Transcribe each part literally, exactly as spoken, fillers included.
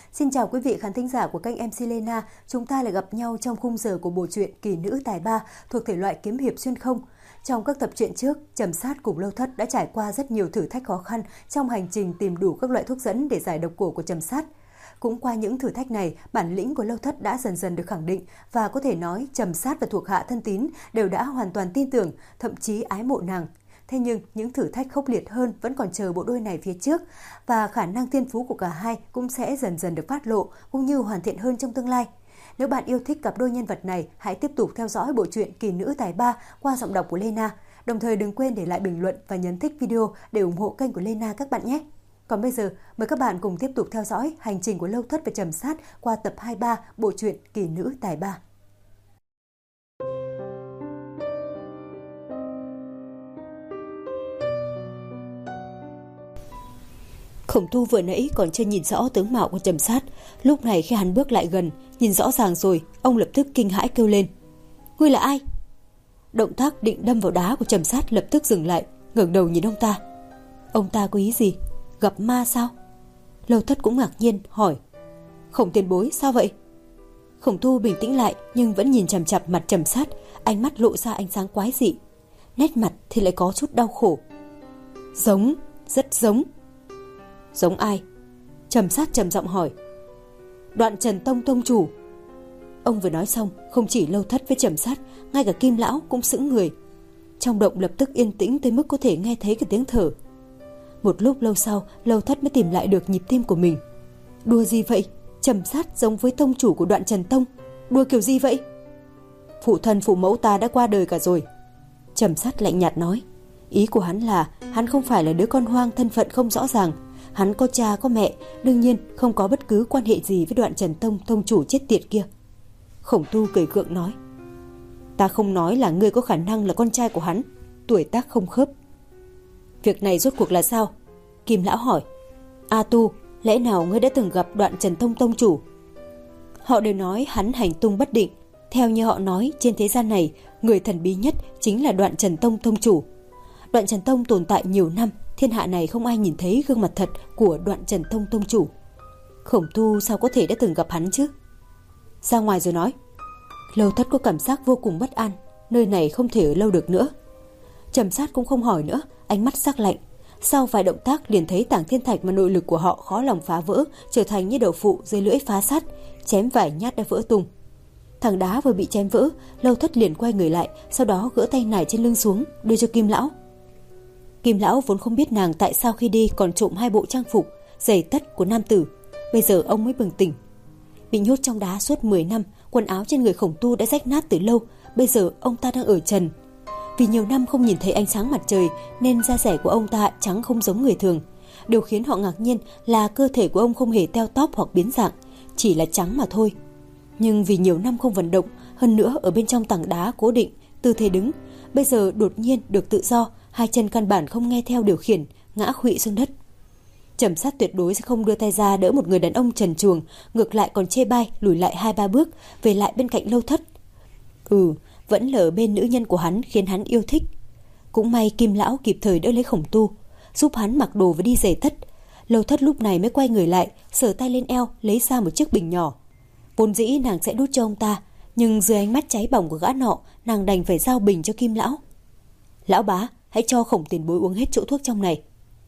Xin chào quý vị khán thính giả của kênh em xê Lena. Chúng ta lại gặp nhau trong khung giờ của bộ truyện Kỳ nữ tài ba thuộc thể loại kiếm hiệp xuyên không. Trong các tập truyện trước, Trầm Sát cùng Lâu Thất đã trải qua rất nhiều thử thách khó khăn trong hành trình tìm đủ các loại thuốc dẫn để giải độc cổ của Trầm Sát. Cũng qua những thử thách này, bản lĩnh của Lâu Thất đã dần dần được khẳng định và có thể nói Trầm Sát và thuộc hạ thân tín đều đã hoàn toàn tin tưởng, thậm chí ái mộ nàng. Thế nhưng những thử thách khốc liệt hơn vẫn còn chờ bộ đôi này phía trước và khả năng thiên phú của cả hai cũng sẽ dần dần được phát lộ cũng như hoàn thiện hơn trong tương lai. Nếu bạn yêu thích cặp đôi nhân vật này, hãy tiếp tục theo dõi bộ truyện Kỳ nữ tài ba qua giọng đọc của Lena. Đồng thời đừng quên để lại bình luận và nhấn thích video để ủng hộ kênh của Lena các bạn nhé. Còn bây giờ, mời các bạn cùng tiếp tục theo dõi hành trình của Lâu Thất và Trầm Sát qua tập hai mươi ba bộ truyện Kỳ nữ tài ba. Khổng Tu vừa nãy còn chưa nhìn rõ tướng mạo của Trầm Sát, lúc này khi hắn bước lại gần, nhìn rõ ràng rồi, ông lập tức kinh hãi kêu lên: "Ngươi là ai?" Động tác định đâm vào đá của Trầm Sát lập tức dừng lại, ngẩng đầu nhìn ông ta. Ông ta có ý gì? Gặp ma sao? Lâu Thất cũng ngạc nhiên hỏi: "Khổng tiền bối, sao vậy?" Khổng Tu bình tĩnh lại nhưng vẫn nhìn chằm chằm mặt Trầm Sát, ánh mắt lộ ra ánh sáng quái dị, nét mặt thì lại có chút đau khổ. "Giống, rất giống." "Giống ai?" Trầm Sát trầm giọng hỏi. "Đoạn Trần Tông tông chủ." Ông vừa nói xong, không chỉ Lâu Thất với Trầm Sát, ngay cả Kim lão cũng sững người. Trong động lập tức yên tĩnh tới mức có thể nghe thấy cái tiếng thở. Một lúc lâu sau, Lâu Thất mới tìm lại được nhịp tim của mình. "Đùa gì vậy? Trầm Sát giống với tông chủ của Đoạn Trần Tông? Đùa kiểu gì vậy?" "Phụ thân phụ mẫu ta đã qua đời cả rồi." Trầm Sát lạnh nhạt nói. Ý của hắn là hắn không phải là đứa con hoang thân phận không rõ ràng. Hắn có cha có mẹ, đương nhiên không có bất cứ quan hệ gì với Đoạn Trần Tông tông chủ chết tiệt kia. Khổng Tu cười gượng nói: "Ta không nói là ngươi có khả năng là con trai của hắn, tuổi tác không khớp." "Việc này rốt cuộc là sao?" Kim lão hỏi. "A Tu, lẽ nào ngươi đã từng gặp Đoạn Trần Tông tông chủ?" Họ đều nói hắn hành tung bất định. Theo như họ nói, trên thế gian này, người thần bí nhất chính là Đoạn Trần Tông tông chủ. Đoạn Trần Tông tồn tại nhiều năm, thiên hạ này không ai nhìn thấy gương mặt thật của Đoạn Trần Tông tông chủ. Khổng Tu sao có thể đã từng gặp hắn chứ? "Ra ngoài rồi nói." Lâu Thất có cảm giác vô cùng bất an, nơi này không thể ở lâu được nữa. Trầm Sát cũng không hỏi nữa, ánh mắt sắc lạnh. Sau vài động tác liền thấy tảng thiên thạch mà nội lực của họ khó lòng phá vỡ trở thành như đậu phụ dưới lưỡi phá sắt, chém vài nhát đã vỡ tung. Thằng đá vừa bị chém vỡ, Lâu Thất liền quay người lại, sau đó gỡ tay nải trên lưng xuống, đưa cho Kim lão. Kim lão vốn không biết nàng tại sao khi đi còn trộm hai bộ trang phục, giày tất của nam tử. Bây giờ ông mới bừng tỉnh. Bị nhốt trong đá suốt mười năm, quần áo trên người Khổng Tu đã rách nát từ lâu. Bây giờ ông ta đang ở trần. Vì nhiều năm không nhìn thấy ánh sáng mặt trời nên da rẻ của ông ta trắng không giống người thường. Điều khiến họ ngạc nhiên là cơ thể của ông không hề teo tóp hoặc biến dạng, chỉ là trắng mà thôi. Nhưng vì nhiều năm không vận động, hơn nữa ở bên trong tảng đá cố định, tư thế đứng, bây giờ đột nhiên được tự do, hai chân căn bản không nghe theo điều khiển, ngã khuỵu xuống đất. Trầm Sát tuyệt đối sẽ không đưa tay ra đỡ một người đàn ông trần truồng, ngược lại còn chê bai lùi lại hai ba bước, về lại bên cạnh Lâu Thất. Ừ, vẫn là ở bên nữ nhân của hắn khiến hắn yêu thích. Cũng may Kim lão kịp thời đỡ lấy Khổng Tu, giúp hắn mặc đồ và đi giày tất. Lâu Thất lúc này mới quay người lại, sờ tay lên eo lấy ra một chiếc bình nhỏ. Vốn dĩ nàng sẽ đút cho ông ta, nhưng dưới ánh mắt cháy bỏng của gã nọ, nàng đành phải giao bình cho Kim lão. "Lão bá, hãy cho Khổng tiền bối uống hết chỗ thuốc trong này."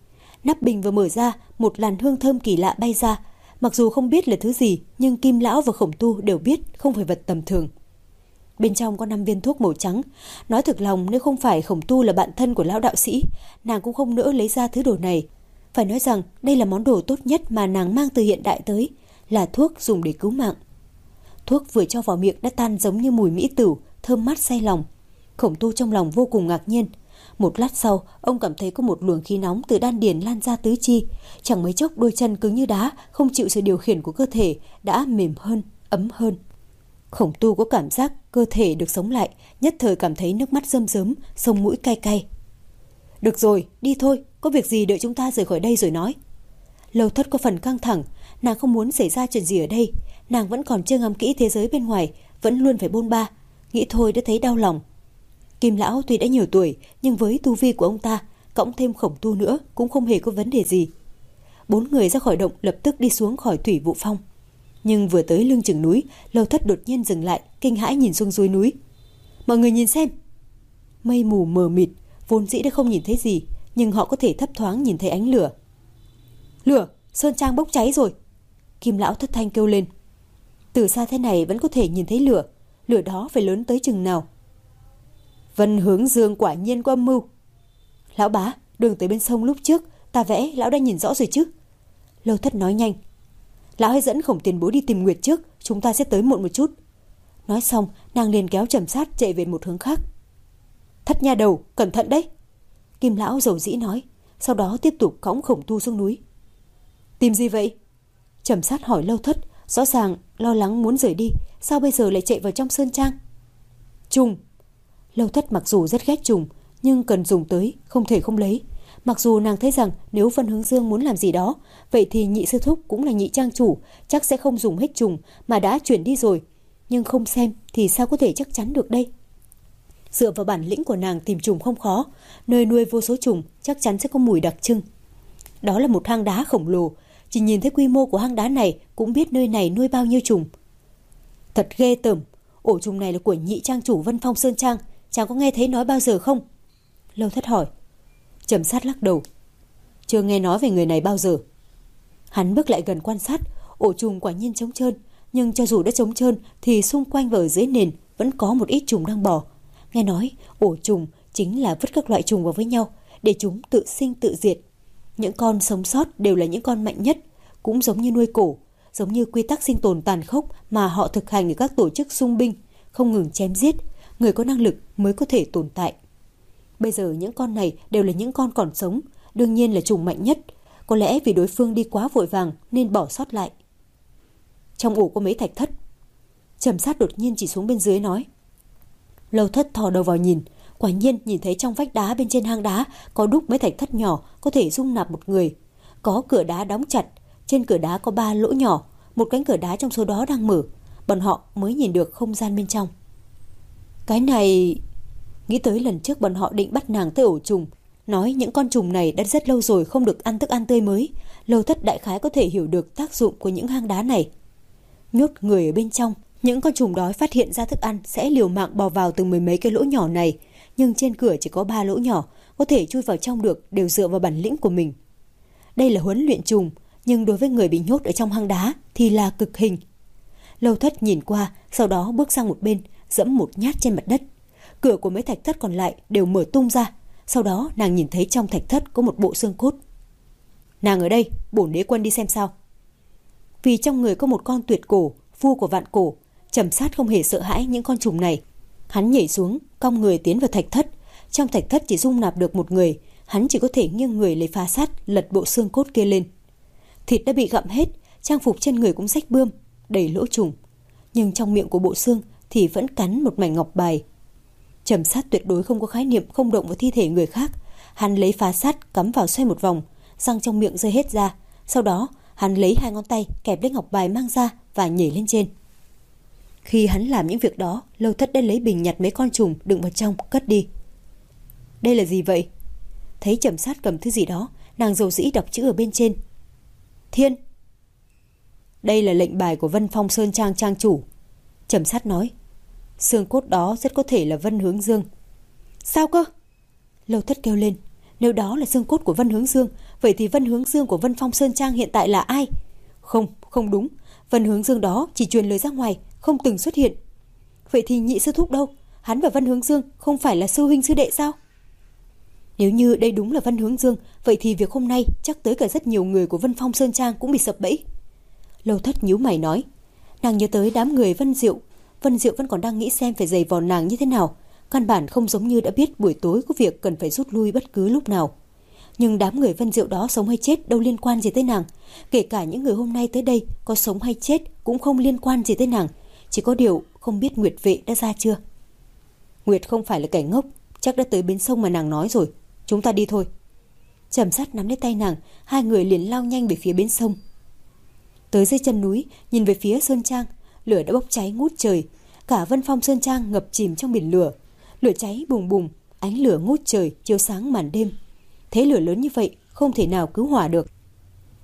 Nắp bình vừa mở ra, một làn hương thơm kỳ lạ bay ra. Mặc dù không biết là thứ gì, nhưng Kim lão và Khổng Tu đều biết không phải vật tầm thường. Bên trong có năm viên thuốc màu trắng. Nói thực lòng, nếu không phải Khổng Tu là bạn thân của lão đạo sĩ, nàng cũng không nỡ lấy ra thứ đồ này. Phải nói rằng đây là món đồ tốt nhất mà nàng mang từ hiện đại tới, là thuốc dùng để cứu mạng. Thuốc vừa cho vào miệng đã tan giống như mùi mỹ tửu, thơm mát say lòng. Khổng Tu trong lòng vô cùng ngạc nhiên. Một lát sau, ông cảm thấy có một luồng khí nóng từ đan điền lan ra tứ chi. Chẳng mấy chốc đôi chân cứng như đá, không chịu sự điều khiển của cơ thể, đã mềm hơn, ấm hơn. Khổng Tu có cảm giác cơ thể được sống lại, nhất thời cảm thấy nước mắt rơm rớm, sông mũi cay cay. "Được rồi, đi thôi, có việc gì đợi chúng ta rời khỏi đây rồi nói." Lâu Thất có phần căng thẳng, nàng không muốn xảy ra chuyện gì ở đây. Nàng vẫn còn chưa ngắm kỹ thế giới bên ngoài, vẫn luôn phải bôn ba, nghĩ thôi đã thấy đau lòng. Kim lão tuy đã nhiều tuổi, nhưng với tu vi của ông ta, cộng thêm Khổng Tu nữa cũng không hề có vấn đề gì. Bốn người ra khỏi động lập tức đi xuống khỏi thủy vụ phong. Nhưng vừa tới lưng chừng núi, Lâu Thất đột nhiên dừng lại, kinh hãi nhìn xuống dưới núi. Mọi người nhìn xem. Mây mù mờ mịt, vốn dĩ đã không nhìn thấy gì, nhưng họ có thể thấp thoáng nhìn thấy ánh lửa. Lửa, sơn trang bốc cháy rồi. Kim lão thất thanh kêu lên. Từ xa thế này vẫn có thể nhìn thấy lửa, lửa đó phải lớn tới chừng nào. Vân Hướng Dương quả nhiên có âm mưu. Lão bá, đường tới bên sông lúc trước ta vẽ lão đã nhìn rõ rồi chứ? Lâu Thất nói nhanh. Lão hãy dẫn Khổng tiền bối đi tìm Nguyệt trước, chúng ta sẽ tới muộn một chút. Nói xong, nàng liền kéo Trầm Sát chạy về một hướng khác. Thất nha đầu, cẩn thận đấy. Kim lão dầu dĩ nói, sau đó tiếp tục cõng Khổng Tu xuống núi. Tìm gì vậy? Trầm Sát hỏi Lâu Thất, rõ ràng lo lắng muốn rời đi, sao bây giờ lại chạy vào trong sơn trang? Trùng. Lâu Thất mặc dù rất ghét trùng, nhưng cần dùng tới, không thể không lấy. Mặc dù nàng thấy rằng nếu Vân Hướng Dương muốn làm gì đó, vậy thì nhị sư thúc cũng là nhị trang chủ, chắc sẽ không dùng hết trùng mà đã chuyển đi rồi. Nhưng không xem thì sao có thể chắc chắn được đây? Dựa vào bản lĩnh của nàng tìm trùng không khó, nơi nuôi vô số trùng chắc chắn sẽ có mùi đặc trưng. Đó là một hang đá khổng lồ, chỉ nhìn thấy quy mô của hang đá này cũng biết nơi này nuôi bao nhiêu trùng. Thật ghê tởm, ổ trùng này là của nhị trang chủ Vân Phong Sơn Trang, chàng có nghe thấy nói bao giờ không? Lâu Thất hỏi. Trầm Sát lắc đầu. Chưa nghe nói về người này bao giờ. Hắn bước lại gần quan sát, ổ trùng quả nhiên trống trơn, nhưng cho dù đã trống trơn thì xung quanh và ở dưới nền vẫn có một ít trùng đang bò. Nghe nói ổ trùng chính là vứt các loại trùng vào với nhau để chúng tự sinh tự diệt. Những con sống sót đều là những con mạnh nhất, cũng giống như nuôi cổ, giống như quy tắc sinh tồn tàn khốc mà họ thực hành ở các tổ chức xung binh, không ngừng chém giết, người có năng lực mới có thể tồn tại. Bây giờ những con này đều là những con còn sống, đương nhiên là trùng mạnh nhất, có lẽ vì đối phương đi quá vội vàng nên bỏ sót lại. Trong ổ có mấy thạch thất. Trầm Sát đột nhiên chỉ xuống bên dưới nói. Lâu Thất thò đầu vào nhìn, quả nhiên nhìn thấy trong vách đá bên trên hang đá có đúc mấy thạch thất nhỏ có thể dung nạp một người. Có cửa đá đóng chặt, trên cửa đá có ba lỗ nhỏ, một cánh cửa đá trong số đó đang mở, bọn họ mới nhìn được không gian bên trong. Cái này... Nghĩ tới lần trước bọn họ định bắt nàng tới ổ trùng, nói những con trùng này đã rất lâu rồi không được ăn thức ăn tươi mới, Lâu Thất đại khái có thể hiểu được tác dụng của những hang đá này. Nhốt người ở bên trong, những con trùng đói phát hiện ra thức ăn sẽ liều mạng bò vào từng mười mấy cái lỗ nhỏ này, nhưng trên cửa chỉ có ba lỗ nhỏ, có thể chui vào trong được đều dựa vào bản lĩnh của mình. Đây là huấn luyện trùng, nhưng đối với người bị nhốt ở trong hang đá thì là cực hình. Lâu Thất nhìn qua, sau đó bước sang một bên, dẫm một nhát trên mặt đất. Cửa của mấy thạch thất còn lại đều mở tung ra. Sau đó nàng nhìn thấy trong thạch thất có một bộ xương cốt. Nàng ở đây, bổn đế quân đi xem sao. Vì trong người có một con tuyệt cổ, vua của vạn cổ, Trầm Sát không hề sợ hãi những con trùng này. Hắn nhảy xuống, cong người tiến vào thạch thất. Trong thạch thất chỉ dung nạp được một người, hắn chỉ có thể nghiêng người lấy phá sát lật bộ xương cốt kia lên. Thịt đã bị gặm hết, trang phục trên người cũng rách bươm, đầy lỗ trùng, nhưng trong miệng của bộ xương thì vẫn cắn một mảnh ngọc bài. Trầm Sát tuyệt đối không có khái niệm không động vào thi thể người khác. Hắn lấy phá sát cắm vào xoay một vòng, răng trong miệng rơi hết ra. Sau đó hắn lấy hai ngón tay kẹp lấy ngọc bài mang ra và nhảy lên trên. Khi hắn làm những việc đó, Lâu Thất đã lấy bình nhặt mấy con trùng đựng vào trong cất đi. Đây là gì vậy? Thấy Trầm Sát cầm thứ gì đó, nàng dầu dĩ đọc chữ ở bên trên. Thiên. Đây là lệnh bài của Vân Phong Sơn Trang trang chủ. Trầm Sát nói. Xương cốt đó rất có thể là Vân Hướng Dương. Sao cơ? Lâu Thất kêu lên. Nếu đó là xương cốt của Vân Hướng Dương, vậy thì Vân Hướng Dương của Vân Phong Sơn Trang hiện tại là ai? Không, không đúng. Vân Hướng Dương đó chỉ truyền lời ra ngoài, không từng xuất hiện. Vậy thì nhị sư thúc đâu? Hắn và Vân Hướng Dương không phải là sư huynh sư đệ sao? Nếu như đây đúng là Vân Hướng Dương, vậy thì việc hôm nay chắc tới cả rất nhiều người của Vân Phong Sơn Trang cũng bị sập bẫy. Lâu Thất nhíu mày nói. Nàng nhớ tới đám người Vân Diệu. Vân Diệu vẫn còn đang nghĩ xem phải giày vò nàng như thế nào. Căn bản không giống như đã biết buổi tối có việc cần phải rút lui bất cứ lúc nào. Nhưng đám người Vân Diệu đó sống hay chết đâu liên quan gì tới nàng. Kể cả những người hôm nay tới đây có sống hay chết cũng không liên quan gì tới nàng. Chỉ có điều không biết Nguyệt vệ đã ra chưa. Nguyệt không phải là kẻ ngốc, chắc đã tới bến sông mà nàng nói rồi. Chúng ta đi thôi. Trầm Sát nắm lấy tay nàng, hai người liền lao nhanh về phía bến sông. Tới dưới chân núi, nhìn về phía sơn trang, lửa đã bốc cháy ngút trời. Cả Vân Phong Sơn Trang ngập chìm trong biển lửa. Lửa cháy bùng bùng, ánh lửa ngút trời chiếu sáng màn đêm. Thế lửa lớn như vậy không thể nào cứu hỏa được.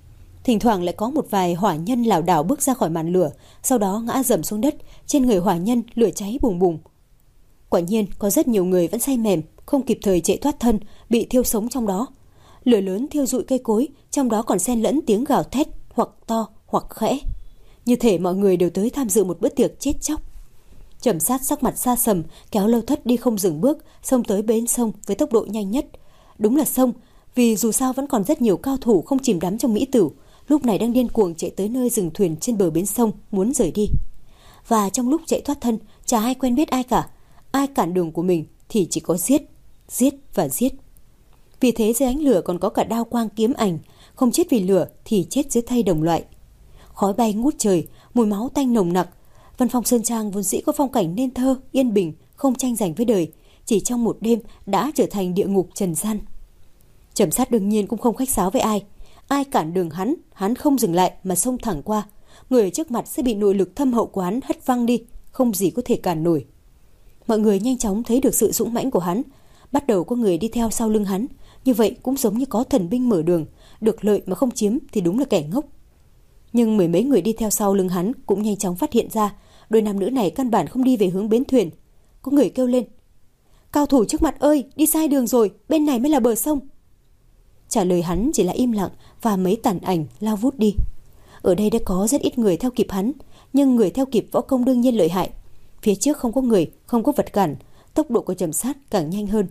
Thỉnh thoảng lại có một vài hỏa nhân lảo đảo bước ra khỏi màn lửa, sau đó ngã dầm xuống đất, trên người hỏa nhân lửa cháy bùng bùng. Quả nhiên có rất nhiều người vẫn say mềm, không kịp thời chạy thoát thân, bị thiêu sống trong đó. Lửa lớn thiêu rụi cây cối, trong đó còn xen lẫn tiếng gào thét hoặc to hoặc khẽ. Như thể mọi người đều tới tham dự một bữa tiệc chết chóc. Trầm Sát sắc mặt xa sầm, kéo Lâu Thất đi không dừng bước, xông tới bến sông với tốc độ nhanh nhất. Đúng là sông, vì dù sao vẫn còn rất nhiều cao thủ không chìm đắm trong mỹ tử, lúc này đang điên cuồng chạy tới nơi dừng thuyền trên bờ bến sông, muốn rời đi. Và trong lúc chạy thoát thân, chả ai quen biết ai cả. Ai cản đường của mình thì chỉ có giết, giết và giết. Vì thế dưới ánh lửa còn có cả đao quang kiếm ảnh, không chết vì lửa thì chết dưới tay đồng loại. Khói bay ngút trời, mùi máu tanh nồng nặc. Văn Phong Sơn Trang vốn dĩ có phong cảnh nên thơ, yên bình, không tranh giành với đời, chỉ trong một đêm đã trở thành địa ngục trần gian. Trầm Sát đương nhiên cũng không khách sáo với ai. Ai cản đường hắn, hắn không dừng lại mà xông thẳng qua. Người ở trước mặt sẽ bị nội lực thâm hậu của hắn hất văng đi, không gì có thể cản nổi. Mọi người nhanh chóng thấy được sự dũng mãnh của hắn. Bắt đầu có người đi theo sau lưng hắn. Như vậy cũng giống như có thần binh mở đường, được lợi mà không chiếm thì đúng là kẻ ngốc. Nhưng mười mấy người đi theo sau lưng hắn cũng nhanh chóng phát hiện ra đôi nam nữ này căn bản không đi về hướng bến thuyền. Có người kêu lên: "Cao thủ trước mặt ơi, đi sai đường rồi, bên này mới là bờ sông." Trả lời hắn chỉ là im lặng và mấy tàn ảnh lao vút đi. Ở đây đã có rất ít người theo kịp hắn, nhưng người theo kịp võ công đương nhiên lợi hại. Phía trước không có người, không có vật cản, tốc độ của Trầm Sát càng nhanh hơn.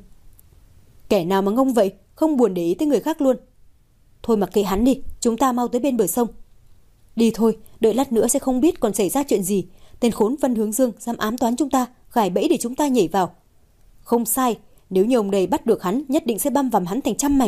Kẻ nào mà ngông vậy, không buồn để ý tới người khác luôn. Thôi mặc kệ hắn đi, chúng ta mau tới bên bờ sông. Đi thôi, đợi lát nữa sẽ không biết còn xảy ra chuyện gì. Tên khốn Vân Hướng Dương dám ám toán chúng ta, gài bẫy để chúng ta nhảy vào. Không sai, nếu như ông đây bắt được hắn, nhất định sẽ băm vằm hắn thành trăm mảnh.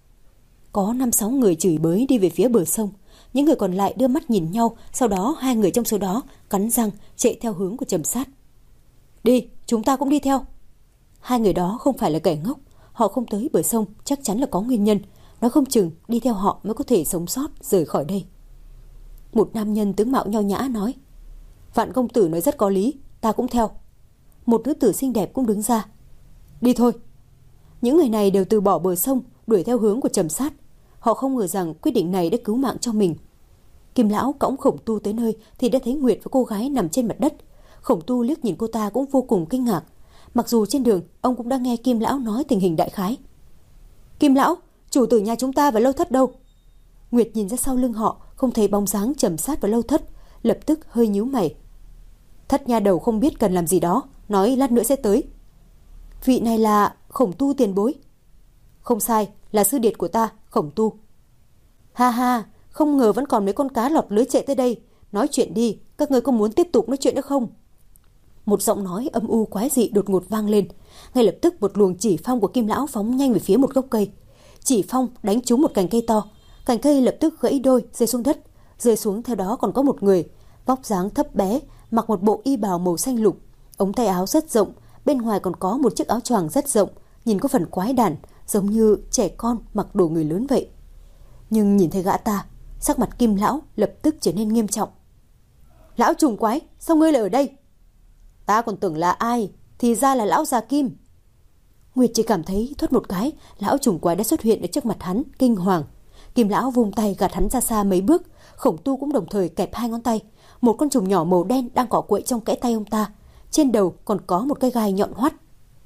Có năm sáu người chửi bới đi về phía bờ sông. Những người còn lại đưa mắt nhìn nhau, sau đó hai người trong số đó cắn răng chạy theo hướng của Trầm Sát. Đi, chúng ta cũng đi theo. Hai người đó không phải là kẻ ngốc, họ không tới bờ sông chắc chắn là có nguyên nhân, nói không chừng đi theo họ mới có thể sống sót rời khỏi đây. Một nam nhân tướng mạo nho nhã nói: Vạn công tử nói rất có lý, ta cũng theo. Một nữ tử xinh đẹp cũng đứng ra: Đi thôi. Những người này đều từ bỏ bờ sông, đuổi theo hướng của Trầm Sát. Họ không ngờ rằng quyết định này đã cứu mạng cho mình. Kim lão cõng Khổng Tu tới nơi thì đã thấy Nguyệt và cô gái nằm trên mặt đất. Khổng Tu liếc nhìn cô ta cũng vô cùng kinh ngạc. Mặc dù trên đường ông cũng đã nghe Kim lão nói tình hình đại khái. Kim lão, chủ tử nhà chúng ta và Lâu Thất đâu? Nguyệt nhìn ra sau lưng họ, không thấy bóng dáng Trầm Sát và Lâu Thất, lập tức hơi nhíu mày. Thất nha đầu không biết cần làm gì đó, nói lát nữa sẽ tới. Vị này là Khổng Tu tiền bối. Không sai, là sư điệt của ta, Khổng Tu. Ha ha, không ngờ vẫn còn mấy con cá lọt lưới chạy tới đây. Nói chuyện đi, các người có muốn tiếp tục nói chuyện nữa không? Một giọng nói âm u quái dị đột ngột vang lên. Ngay lập tức một luồng chỉ phong của Kim lão phóng nhanh về phía một gốc cây. Chỉ phong đánh trúng một cành cây to. Cành cây lập tức gãy đôi, rơi xuống đất. Rơi xuống theo đó còn có một người, vóc dáng thấp bé, mặc một bộ y bào màu xanh lục, ống tay áo rất rộng, bên ngoài còn có một chiếc áo choàng rất rộng, nhìn có phần quái đản, giống như trẻ con mặc đồ người lớn vậy. Nhưng nhìn thấy gã ta, sắc mặt Kim lão lập tức trở nên nghiêm trọng. Lão trùng quái, sao ngươi lại ở đây? Ta còn tưởng là ai, thì ra là lão già Kim. Nguyệt chỉ cảm thấy thoát một cái, lão trùng quái đã xuất hiện ở trước mặt hắn, kinh hoàng. Kim lão vung tay gạt hắn ra xa mấy bước. Khổng Tu cũng đồng thời kẹp hai ngón tay. Một con trùng nhỏ màu đen đang cọ quậy trong kẽ tay ông ta. Trên đầu còn có một cái gai nhọn hoắt.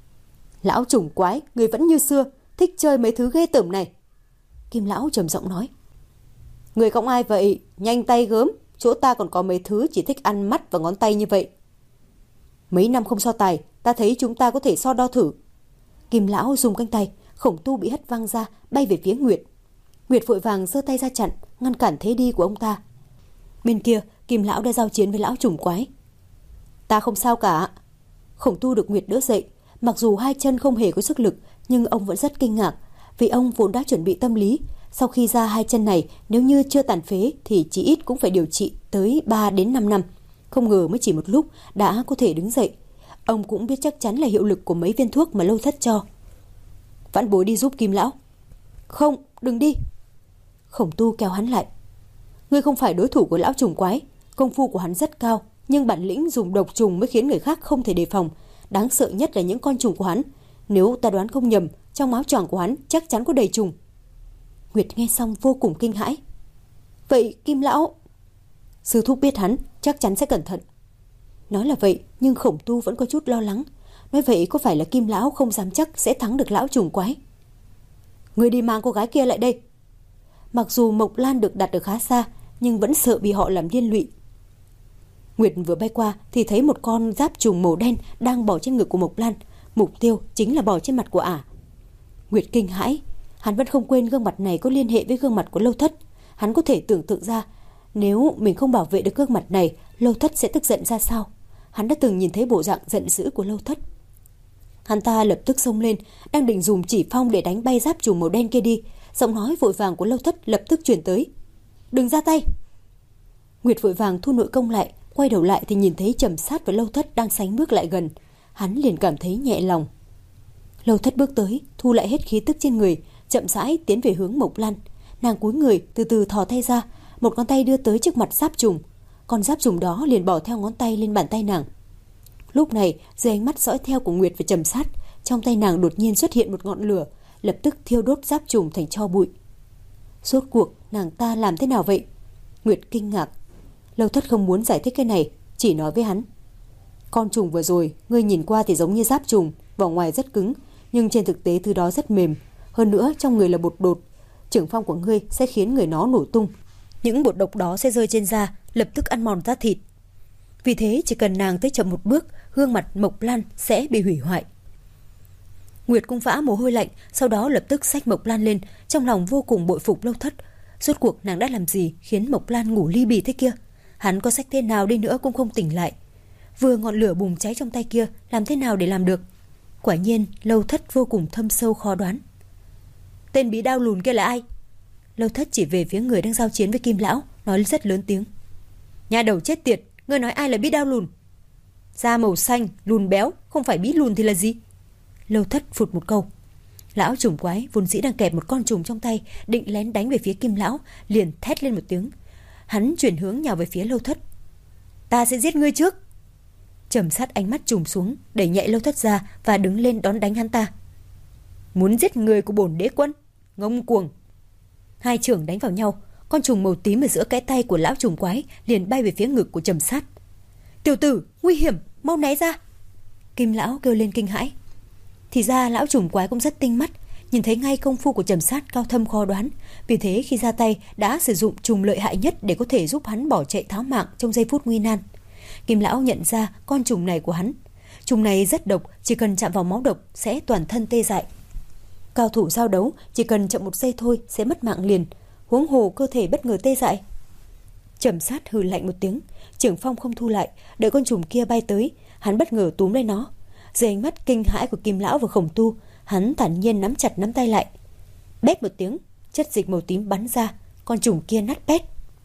Lão trùng quái, người vẫn như xưa, thích chơi mấy thứ ghê tởm này. Kim lão trầm giọng nói. Người không ai vậy, nhanh tay gớm. Chỗ ta còn có mấy thứ chỉ thích ăn mắt và ngón tay như vậy. Mấy năm không so tài, ta thấy chúng ta có thể so đo thử. Kim lão dùng cánh tay, Khổng Tu bị hất văng ra, bay về phía Nguyệt. Nguyệt vội vàng giơ tay ra chặn, ngăn cản thế đi của ông ta. Bên kia, Kim lão đã giao chiến với lão trùng quái. Ta không sao cả. Khổng Tu được Nguyệt đỡ dậy, mặc dù hai chân không hề có sức lực, nhưng ông vẫn rất kinh ngạc, vì ông vốn đã chuẩn bị tâm lý, sau khi ra hai chân này, nếu như chưa tàn phế thì chỉ ít cũng phải điều trị tới ba đến năm năm. Không ngờ mới chỉ một lúc đã có thể đứng dậy. Ông cũng biết chắc chắn là hiệu lực của mấy viên thuốc mà Lâu Thất cho. Vãn bối đi giúp Kim lão. Không, đừng đi. Khổng Tu kéo hắn lại. Ngươi không phải đối thủ của lão trùng quái, công phu của hắn rất cao, nhưng bản lĩnh dùng độc trùng mới khiến người khác không thể đề phòng. Đáng sợ nhất là những con trùng của hắn. Nếu ta đoán không nhầm, trong áo choàng của hắn chắc chắn có đầy trùng. Nguyệt nghe xong vô cùng kinh hãi. Vậy Kim lão... Sư thúc biết hắn chắc chắn sẽ cẩn thận. Nói là vậy, nhưng Khổng Tu vẫn có chút lo lắng. Nói vậy có phải là Kim lão không dám chắc sẽ thắng được lão trùng quái? Người đi mang cô gái kia lại đây. Mặc dù Mộc Lan được đặt ở khá xa, nhưng vẫn sợ bị họ làm liên lụy. Nguyệt vừa bay qua thì thấy một con giáp trùng màu đen đang bò trên ngực của Mộc Lan. Mục tiêu chính là bò trên mặt của ả. Nguyệt kinh hãi. Hắn vẫn không quên gương mặt này có liên hệ với gương mặt của Lâu Thất. Hắn có thể tưởng tượng ra, nếu mình không bảo vệ được gương mặt này, Lâu Thất sẽ tức giận ra sao. Hắn đã từng nhìn thấy bộ dạng giận dữ của Lâu Thất. Hắn ta lập tức xông lên, đang định dùng chỉ phong để đánh bay giáp trùng màu đen kia đi. Giọng nói vội vàng của Lâu Thất lập tức truyền tới. Đừng ra tay. Nguyệt vội vàng thu nội công lại, quay đầu lại thì nhìn thấy Trầm Sát và Lâu Thất đang sánh bước lại gần. Hắn liền cảm thấy nhẹ lòng. Lâu Thất bước tới, thu lại hết khí tức trên người, chậm rãi tiến về hướng Mộc Lan. Nàng cúi người, từ từ thò tay ra, một ngón tay đưa tới trước mặt giáp trùng. Con giáp trùng đó liền bỏ theo ngón tay lên bàn tay nàng. Lúc này, dưới ánh mắt dõi theo của Nguyệt và Trầm Sát, trong tay nàng đột nhiên xuất hiện một ngọn lửa, lập tức thiêu đốt giáp trùng thành tro bụi. Rốt cuộc nàng ta làm thế nào vậy? Nguyệt kinh ngạc. Lâu Thất không muốn giải thích cái này, chỉ nói với hắn. Con trùng vừa rồi, ngươi nhìn qua thì giống như giáp trùng, vỏ ngoài rất cứng, nhưng trên thực tế thứ đó rất mềm. Hơn nữa trong người là bột đột, trưởng phong của ngươi sẽ khiến người nó nổ tung. Những bột độc đó sẽ rơi trên da, lập tức ăn mòn da thịt. Vì thế chỉ cần nàng tới chậm một bước, gương mặt Mộc Lan sẽ bị hủy hoại. Nguyệt cũng vã mồ hôi lạnh, sau đó lập tức xách Mộc Lan lên, trong lòng vô cùng bội phục Lâu Thất. Rốt cuộc nàng đã làm gì khiến Mộc Lan ngủ ly bì thế kia? Hắn có xách thế nào đi nữa cũng không tỉnh lại. Vừa ngọn lửa bùng cháy trong tay kia, làm thế nào để làm được? Quả nhiên Lâu Thất vô cùng thâm sâu khó đoán. Tên bí đao lùn kia là ai? Lâu Thất chỉ về phía người đang giao chiến với Kim lão, nói rất lớn tiếng. Nhà đầu chết tiệt, ngươi nói ai là bí đao lùn? Da màu xanh, lùn béo, không phải bí lùn thì là gì? Lâu Thất phụt một câu. Lão trùng quái vốn dĩ đang kẹp một con trùng trong tay, định lén đánh về phía Kim lão, liền thét lên một tiếng. Hắn chuyển hướng nhào về phía Lâu Thất. Ta sẽ giết ngươi trước. Trầm Sát ánh mắt trùng xuống, đẩy nhẹ Lâu Thất ra và đứng lên đón đánh hắn ta. Muốn giết người của bổn đế quân? Ngông cuồng. Hai trưởng đánh vào nhau, con trùng màu tím ở giữa cái tay của lão trùng quái liền bay về phía ngực của Trầm Sát. Tiểu tử, nguy hiểm, mau né ra. Kim lão kêu lên kinh hãi. Thì ra lão trùng quái cũng rất tinh mắt, nhìn thấy ngay công phu của Trầm Sát cao thâm khó đoán, vì thế khi ra tay đã sử dụng trùng lợi hại nhất để có thể giúp hắn bỏ chạy tháo mạng trong giây phút nguy nan. Kim lão nhận ra con trùng này của hắn. Trùng này rất độc, chỉ cần chạm vào máu độc sẽ toàn thân tê dại. Cao thủ giao đấu chỉ cần chậm một giây thôi sẽ mất mạng liền, huống hồ cơ thể bất ngờ tê dại. Trầm Sát hừ lạnh một tiếng, trưởng phong không thu lại, đợi con trùng kia bay tới, hắn bất ngờ túm lấy nó. Dưới ánh mắt kinh hãi của Kim lão và Khổng Tu, hắn thản nhiên nắm chặt nắm tay lại. Bét một tiếng, chất dịch màu tím bắn ra, con trùng kia nát bét.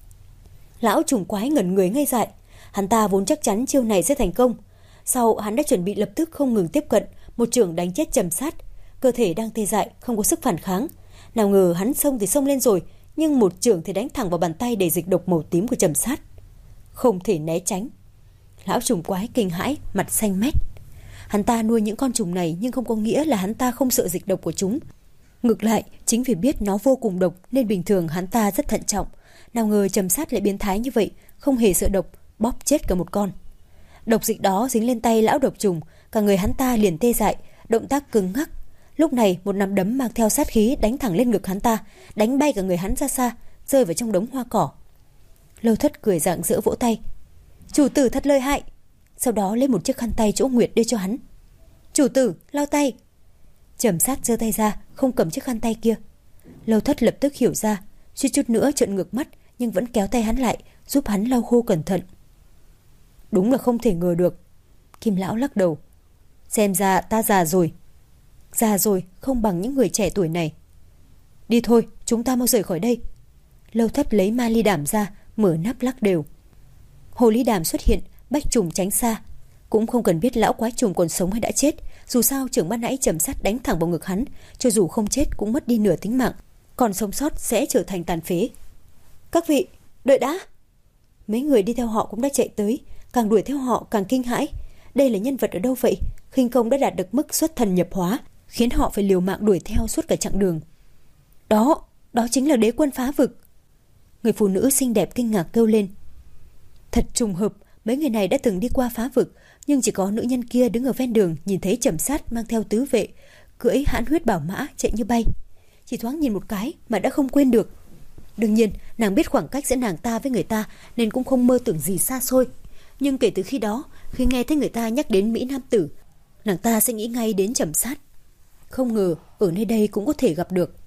Lão trùng quái ngẩn người ngây dại, hắn ta vốn chắc chắn chiêu này sẽ thành công. Sau hắn đã chuẩn bị lập tức không ngừng tiếp cận, một chưởng đánh chết Trầm Sát. Cơ thể đang tê dại, không có sức phản kháng. Nào ngờ hắn xông thì xông lên rồi, nhưng một chưởng thì đánh thẳng vào bàn tay đầy dịch độc màu tím của Trầm Sát. Không thể né tránh. Lão trùng quái kinh hãi, mặt xanh mét. Hắn ta nuôi những con trùng này nhưng không có nghĩa là hắn ta không sợ dịch độc của chúng. Ngược lại, chính vì biết nó vô cùng độc nên bình thường hắn ta rất thận trọng. Nào ngờ Trầm Sát lại biến thái như vậy, không hề sợ độc, bóp chết cả một con. Độc dịch đó dính lên tay lão độc trùng, cả người hắn ta liền tê dại, động tác cứng ngắc. Lúc này một nắm đấm mang theo sát khí đánh thẳng lên ngực hắn ta, đánh bay cả người hắn ra xa, rơi vào trong đống hoa cỏ. Lâu Thất cười rạng rỡ vỗ tay. Chủ tử thật lợi hại. Sau đó lấy một chiếc khăn tay chỗ Nguyệt đưa cho hắn. Chủ tử, lau tay. Trầm Sát giơ tay ra, không cầm chiếc khăn tay kia. Lâu Thất lập tức hiểu ra, suýt chút nữa trợn ngược mắt, nhưng vẫn kéo tay hắn lại, giúp hắn lau khô cẩn thận. Đúng là không thể ngờ được. Kim lão lắc đầu. Xem ra ta già rồi. Già rồi, không bằng những người trẻ tuổi này. Đi thôi, chúng ta mau rời khỏi đây. Lâu Thất lấy ma ly đảm ra, mở nắp lắc đều. Hồ ly đàm xuất hiện, bách trùng tránh xa. Cũng không cần biết lão quái trùng còn sống hay đã chết, dù sao trưởng ban nãy Trầm Sát đánh thẳng vào ngực hắn, cho dù không chết cũng mất đi nửa tính mạng, còn sống sót sẽ trở thành tàn phế. Các vị, đợi đã. Mấy người đi theo họ cũng đã chạy tới, càng đuổi theo họ càng kinh hãi. Đây là nhân vật ở đâu vậy? Khinh công đã đạt được mức xuất thần nhập hóa, khiến họ phải liều mạng đuổi theo suốt cả chặng đường. Đó, đó chính là đế quân phá vực. Người phụ nữ xinh đẹp kinh ngạc kêu lên. Thật trùng hợp, mấy người này đã từng đi qua phá vực, nhưng chỉ có nữ nhân kia đứng ở ven đường nhìn thấy Trầm Sát mang theo tứ vệ, cưỡi hãn huyết bảo mã chạy như bay. Chỉ thoáng nhìn một cái mà đã không quên được. Đương nhiên, nàng biết khoảng cách giữa nàng ta với người ta nên cũng không mơ tưởng gì xa xôi. Nhưng kể từ khi đó, khi nghe thấy người ta nhắc đến Mỹ Nam Tử, nàng ta sẽ nghĩ ngay đến Trầm Sát. Không ngờ ở nơi đây cũng có thể gặp được.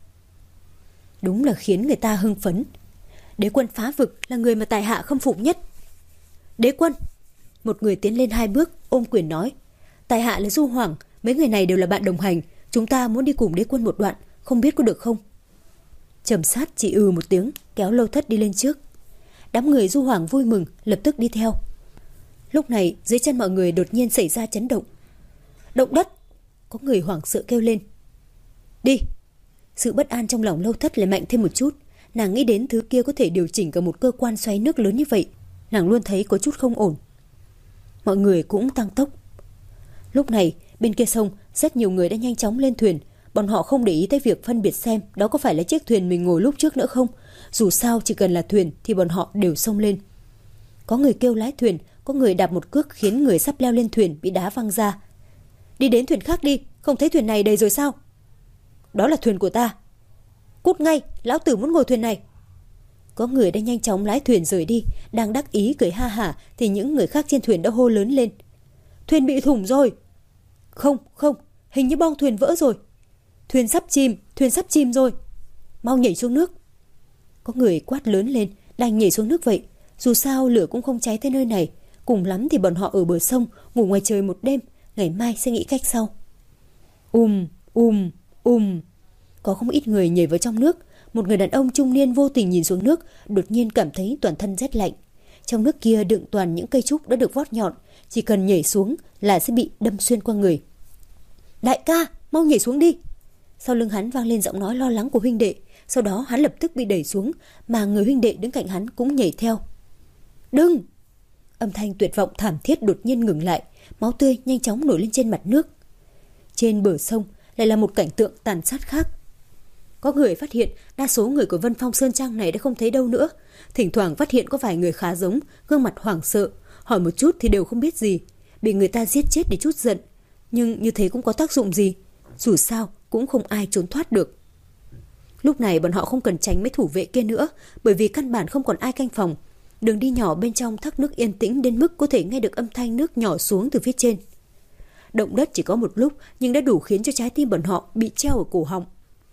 Đúng là khiến người ta hưng phấn. Đế quân phá vực là người mà tại hạ khâm phục nhất. Đế quân! Một người tiến lên hai bước ôm quyền nói. Tại hạ là Du Hoàng, mấy người này đều là bạn đồng hành. Chúng ta muốn đi cùng đế quân một đoạn, không biết có được không? Trầm Sát chỉ ừ một tiếng, kéo Lâu Thất đi lên trước. Đám người Du Hoàng vui mừng, lập tức đi theo. Lúc này dưới chân mọi người đột nhiên xảy ra chấn động. Động đất! Có người hoảng sợ kêu lên. Đi! Sự bất an trong lòng Lâu Thất lại mạnh thêm một chút. Nàng nghĩ đến thứ kia có thể điều chỉnh cả một cơ quan xoáy nước lớn như vậy. Nàng luôn thấy có chút không ổn. Mọi người cũng tăng tốc. Lúc này bên kia sông rất nhiều người đã nhanh chóng lên thuyền. Bọn họ không để ý tới việc phân biệt xem đó có phải là chiếc thuyền mình ngồi lúc trước nữa không. Dù sao chỉ cần là thuyền thì bọn họ đều xông lên. Có người kêu lái thuyền, có người đạp một cước khiến người sắp leo lên thuyền bị đá văng ra. Đi đến thuyền khác đi, không thấy thuyền này đầy rồi sao? Đó là thuyền của ta. Cút ngay, lão tử muốn ngồi thuyền này. Có người đã nhanh chóng lái thuyền rời đi, đang đắc ý cười ha hả thì những người khác trên thuyền đã hô lớn lên. Thuyền bị thủng rồi. Không, không, hình như bong thuyền vỡ rồi. Thuyền sắp chìm, thuyền sắp chìm rồi. Mau nhảy xuống nước. Có người quát lớn lên, đành nhảy xuống nước vậy. Dù sao lửa cũng không cháy tới nơi này, cùng lắm thì bọn họ ở bờ sông ngủ ngoài trời một đêm, ngày mai sẽ nghĩ cách sau. Ùm, ùm, ùm. Có không ít người nhảy vào trong nước. Một người đàn ông trung niên vô tình nhìn xuống nước, đột nhiên cảm thấy toàn thân rét lạnh. Trong nước kia đựng toàn những cây trúc đã được vót nhọn, chỉ cần nhảy xuống là sẽ bị đâm xuyên qua người. Đại ca, mau nhảy xuống đi. Sau lưng hắn vang lên giọng nói lo lắng của huynh đệ. Sau đó hắn lập tức bị đẩy xuống, mà người huynh đệ đứng cạnh hắn cũng nhảy theo. Đừng! Âm thanh tuyệt vọng thảm thiết đột nhiên ngừng lại, máu tươi nhanh chóng nổi lên trên mặt nước. Trên bờ sông lại là một cảnh tượng tàn sát khác. Có người phát hiện đa số người của Vân Phong Sơn Trang này đã không thấy đâu nữa. Thỉnh thoảng phát hiện có vài người khá giống, gương mặt hoảng sợ, hỏi một chút thì đều không biết gì, bị người ta giết chết để chút giận. Nhưng như thế cũng có tác dụng gì? Dù sao cũng không ai trốn thoát được. Lúc này bọn họ không cần tránh mấy thủ vệ kia nữa, bởi vì căn bản không còn ai canh phòng. Đường đi nhỏ bên trong thác nước yên tĩnh đến mức có thể nghe được âm thanh nước nhỏ xuống từ phía trên. Động đất chỉ có một lúc nhưng đã đủ khiến cho trái tim bọn họ bị treo ở cổ họng.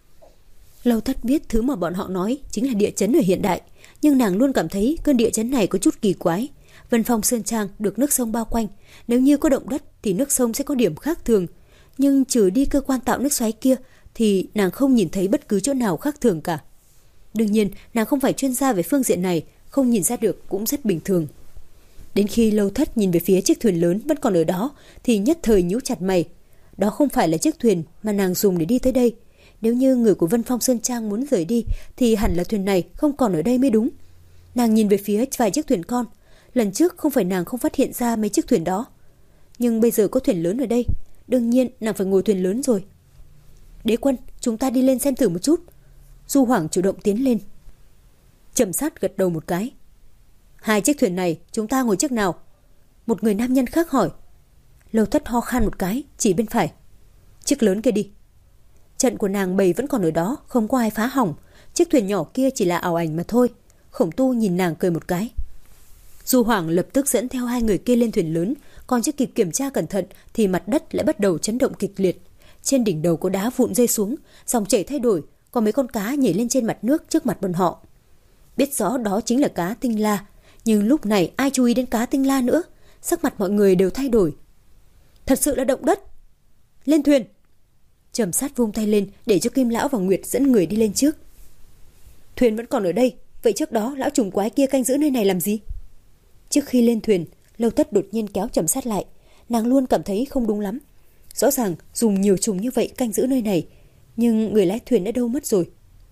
Lâu Thất biết thứ mà bọn họ nói chính là địa chấn ở hiện đại, nhưng nàng luôn cảm thấy cơn địa chấn này có chút kỳ quái. Vân Phong Sơn Trang được nước sông bao quanh, nếu như có động đất thì nước sông sẽ có điểm khác thường, nhưng trừ đi cơ quan tạo nước xoáy kia thì nàng không nhìn thấy bất cứ chỗ nào khác thường cả. Đương nhiên, nàng không phải chuyên gia về phương diện này, không nhìn ra được cũng rất bình thường. Đến khi Lâu Thất nhìn về phía chiếc thuyền lớn vẫn còn ở đó thì nhất thời nhíu chặt mày. Đó không phải là chiếc thuyền mà nàng dùng để đi tới đây. Nếu như người của Vân Phong Sơn Trang muốn rời đi thì hẳn là thuyền này không còn ở đây mới đúng. Nàng nhìn về phía vài chiếc thuyền con. Lần trước không phải nàng không phát hiện ra mấy chiếc thuyền đó, nhưng bây giờ có thuyền lớn ở đây, đương nhiên nàng phải ngồi thuyền lớn rồi. Đế quân, chúng ta đi lên xem thử một chút. Du Hoàng chủ động tiến lên. Trầm Sát gật đầu một cái. Hai chiếc thuyền này chúng ta ngồi chiếc nào? Một người nam nhân khác hỏi. Lâu Thất ho khan một cái, chỉ bên phải. Chiếc lớn kia đi. Trận của nàng bầy vẫn còn ở đó, không có ai phá hỏng. Chiếc thuyền nhỏ kia chỉ là ảo ảnh mà thôi. Khổng Tu nhìn nàng cười một cái. Du Hoàng lập tức dẫn theo hai người kia lên thuyền lớn, còn chưa kịp kiểm tra cẩn thận thì mặt đất lại bắt đầu chấn động kịch liệt. Trên đỉnh đầu có đá vụn rơi xuống, dòng chảy thay đổi, có mấy con cá nhảy lên trên mặt nước trước mặt bọn họ. Biết rõ đó chính là cá tinh la, nhưng lúc này ai chú ý đến cá tinh la nữa, sắc mặt mọi người đều thay đổi. Thật sự là động đất. Lên thuyền. Trầm Sát vung tay lên để cho Kim Lão và Nguyệt dẫn người đi lên trước. Thuyền vẫn còn ở đây, vậy trước đó lão trùng quái kia canh giữ nơi này làm gì? Trước khi lên thuyền, Lâu Thất đột nhiên kéo Trầm Sát lại. Nàng luôn cảm thấy không đúng lắm. Rõ ràng dùng nhiều trùng như vậy canh giữ nơi này, nhưng người lái thuyền đã đâu mất rồi?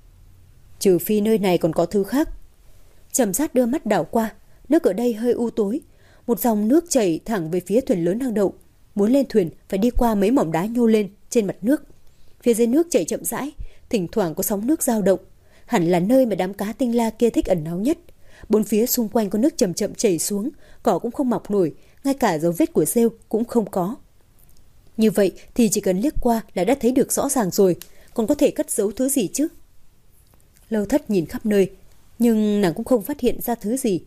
Trừ phi nơi này còn có thứ khác. Trầm Sát đưa mắt đảo qua, nước ở đây hơi u tối. Một dòng nước chảy thẳng về phía thuyền lớn đang đậu. Muốn lên thuyền phải đi qua mấy mỏm đá nhô lên trên mặt nước. Phía dưới nước chảy chậm rãi, thỉnh thoảng có sóng nước dao động. hẳn là nơi mà đám cá tinh la kia thích ẩn náu nhất. Bốn phía xung quanh có nước chậm chậm chảy xuống, cỏ cũng không mọc nổi, ngay cả dấu vết của rêu cũng không có. Như vậy thì chỉ cần liếc qua là đã thấy được rõ ràng rồi, còn có thể cất giấu thứ gì chứ? Lâu Thất nhìn khắp nơi, nhưng nàng cũng không phát hiện ra thứ gì.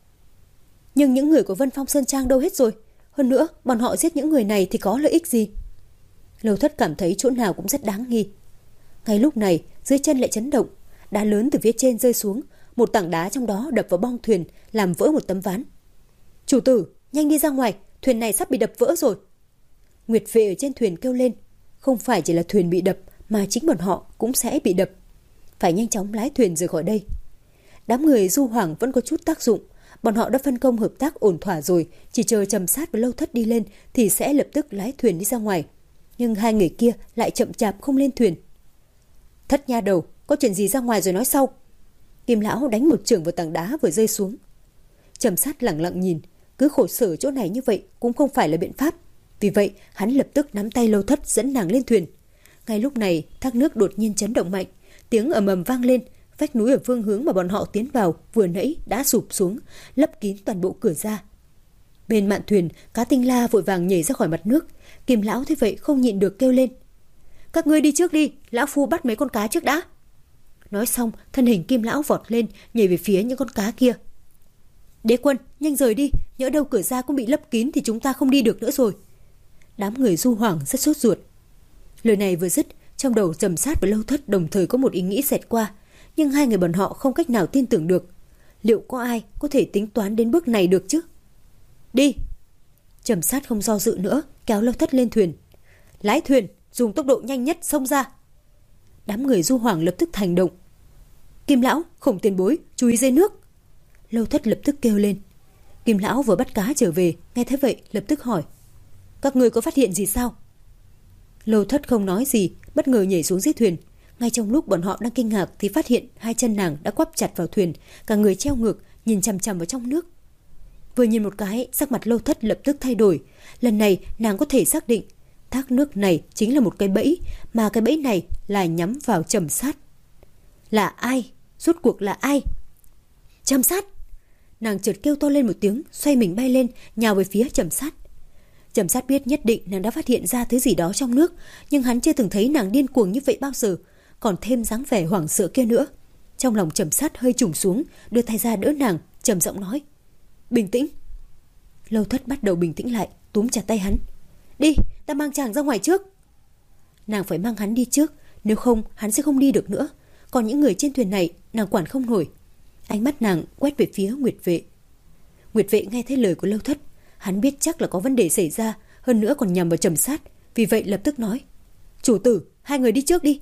Nhưng những người của Vân Phong Sơn Trang đâu hết rồi? Hơn nữa, bọn họ giết những người này thì có lợi ích gì? Lâu Thất cảm thấy chỗ nào cũng rất đáng nghi. Ngay lúc này, dưới chân lại chấn động, đá lớn từ phía trên rơi xuống, một tảng đá trong đó đập vào bong thuyền, làm vỡ một tấm ván. Chủ tử, nhanh đi ra ngoài, thuyền này sắp bị đập vỡ rồi. Nguyệt vệ ở trên thuyền kêu lên, không phải chỉ là thuyền bị đập, mà chính bọn họ cũng sẽ bị đập. Phải nhanh chóng lái thuyền rời khỏi đây. Đám người Du Hoàng vẫn có chút tác dụng, bọn họ đã phân công hợp tác ổn thỏa rồi, chỉ chờ Trầm Sát và Lâu Thất đi lên thì sẽ lập tức lái thuyền đi ra ngoài. Nhưng hai người kia lại chậm chạp không lên thuyền. Thất nha đầu, có chuyện gì ra ngoài rồi nói sau. Kim lão đánh một chưởng vào tảng đá vừa rơi xuống. Trầm Sát lặng lặng nhìn, cứ khổ sở chỗ này như vậy cũng không phải là biện pháp. Vì vậy hắn lập tức nắm tay Lâu Thất dẫn nàng lên thuyền. Ngay lúc này thác nước đột nhiên chấn động mạnh, tiếng ầm ầm vang lên, vách núi ở phương hướng mà bọn họ tiến vào vừa nãy đã sụp xuống, lấp kín toàn bộ cửa ra. Bên mạn thuyền, cá tinh la vội vàng nhảy ra khỏi mặt nước. Kim lão thế vậy không nhịn được kêu lên, các ngươi đi trước đi, lão phu bắt mấy con cá trước đã. Nói xong, thân hình Kim lão vọt lên, nhảy về phía những con cá kia. Đế quân, nhanh rời đi, nhỡ đâu cửa ra cũng bị lấp kín thì chúng ta không đi được nữa rồi. Đám người Du Hoàng rất sốt ruột. Lời này vừa dứt, trong đầu Trầm Sát và Lâu Thất đồng thời có một ý nghĩ xẹt qua, nhưng hai người bọn họ không cách nào tin tưởng được. Liệu có ai có thể tính toán đến bước này được chứ? Đi! Trầm Sát không do dự nữa, kéo Lâu Thất lên thuyền. Lái thuyền, dùng tốc độ nhanh nhất xông ra. Đám người Du Hoàng lập tức hành động. Kim lão, Khổng tiền bối, chú ý dây nước. Lâu Thất lập tức kêu lên. Kim lão vừa bắt cá trở về, nghe thấy vậy lập tức hỏi, các người có phát hiện gì sao? Lâu Thất không nói gì, bất ngờ nhảy xuống dưới thuyền. Ngay trong lúc bọn họ đang kinh ngạc thì phát hiện hai chân nàng đã quắp chặt vào thuyền, cả người treo ngược, nhìn chằm chằm vào trong nước. Vừa nhìn một cái, sắc mặt Lâu Thất lập tức thay đổi. Lần này nàng có thể xác định thác nước này chính là một cái bẫy, mà cái bẫy này là nhắm vào Trầm Sát. Là ai? Rốt cuộc là ai? Trầm Sát! Nàng chợt kêu to lên một tiếng, xoay mình bay lên, nhào về phía Trầm Sát. Trầm Sát biết nhất định nàng đã phát hiện ra thứ gì đó trong nước, nhưng hắn chưa từng thấy nàng điên cuồng như vậy bao giờ, còn thêm dáng vẻ hoảng sợ kia nữa. Trong lòng Trầm Sát hơi trùng xuống, đưa tay ra đỡ nàng, trầm giọng nói, bình tĩnh. Lâu Thất bắt đầu bình tĩnh lại, túm chặt tay hắn. Đi, ta mang chàng ra ngoài trước. Nàng phải mang hắn đi trước, nếu không hắn sẽ không đi được nữa. Còn những người trên thuyền này nàng quản không nổi. Ánh mắt nàng quét về phía Nguyệt vệ. Nguyệt vệ nghe thấy lời của Lâu Thất, hắn biết chắc là có vấn đề xảy ra, hơn nữa còn nhằm vào Trầm Sát, vì vậy lập tức nói, chủ tử, hai người đi trước đi.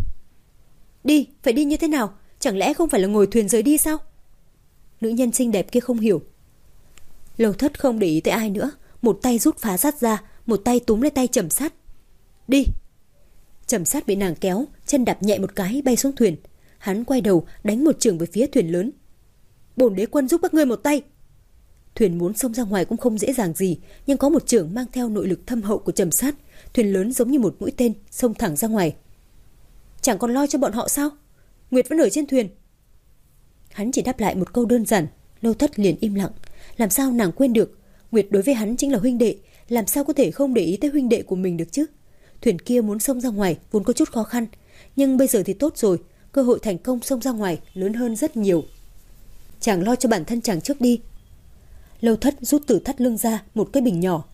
Đi, phải đi như thế nào? Chẳng lẽ không phải là ngồi thuyền rời đi sao? Nữ nhân xinh đẹp kia không hiểu. Lâu Thất không để ý tới ai nữa, một tay rút phá sắt ra, một tay túm lấy tay Trầm Sát. Đi! Trầm Sát bị nàng kéo, chân đạp nhẹ một cái bay xuống thuyền. Hắn quay đầu đánh một chưởng về phía thuyền lớn. Bổn đế quân giúp các ngươi một tay. Thuyền muốn xông ra ngoài cũng không dễ dàng gì, nhưng có một chưởng mang theo nội lực thâm hậu của Trầm Sát, thuyền lớn giống như một mũi tên xông thẳng ra ngoài. Chẳng còn lo cho bọn họ sao? Nguyệt vẫn ở trên thuyền. Hắn chỉ đáp lại một câu đơn giản. Lâu Thất liền im lặng. Làm sao nàng quên được, Nguyệt đối với hắn chính là huynh đệ, làm sao có thể không để ý tới huynh đệ của mình được chứ? Thuyền kia muốn xông ra ngoài vốn có chút khó khăn, nhưng bây giờ thì tốt rồi, cơ hội thành công xông ra ngoài lớn hơn rất nhiều. Chàng lo cho bản thân chàng trước đi. Lâu Thất rút từ thắt lưng ra một cái bình nhỏ.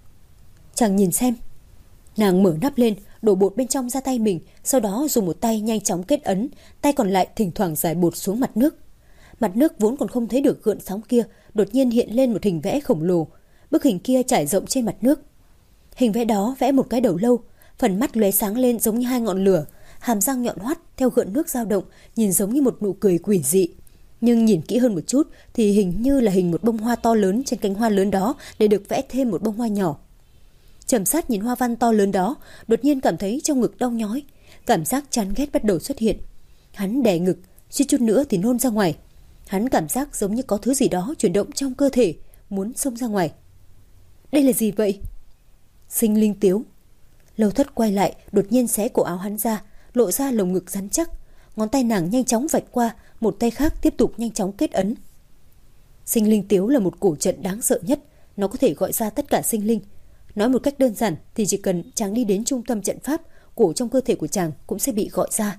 Chàng nhìn xem. Nàng mở nắp lên, đổ bột bên trong ra tay mình, sau đó dùng một tay nhanh chóng kết ấn, tay còn lại thỉnh thoảng rải bột xuống mặt nước. Mặt nước vốn còn không thấy được gợn sóng kia, đột nhiên hiện lên một hình vẽ khổng lồ. Bức hình kia trải rộng trên mặt nước. Hình vẽ đó vẽ một cái đầu lâu, phần mắt lóe sáng lên giống như hai ngọn lửa, hàm răng nhọn hoắt theo gợn nước dao động, nhìn giống như một nụ cười quỷ dị. Nhưng nhìn kỹ hơn một chút thì hình như là hình một bông hoa to lớn, trên cánh hoa lớn đó để được vẽ thêm một bông hoa nhỏ. Trầm Sát nhìn hoa văn to lớn đó, đột nhiên cảm thấy trong ngực đau nhói, cảm giác chán ghét bắt đầu xuất hiện. Hắn đè ngực, suýt chút nữa thì nôn ra ngoài. Hắn cảm giác giống như có thứ gì đó chuyển động trong cơ thể, muốn xông ra ngoài. Đây là gì vậy? Sinh linh tiếu. Lâu Thất quay lại, đột nhiên xé cổ áo hắn ra, lộ ra lồng ngực rắn chắc. ngón tay nàng nhanh chóng vạch qua, một tay khác tiếp tục nhanh chóng kết ấn. Sinh linh tiếu là một cổ trận đáng sợ nhất, nó có thể gọi ra tất cả sinh linh. Nói một cách đơn giản thì chỉ cần chàng đi đến trung tâm trận pháp, cổ trong cơ thể của chàng cũng sẽ bị gọi ra.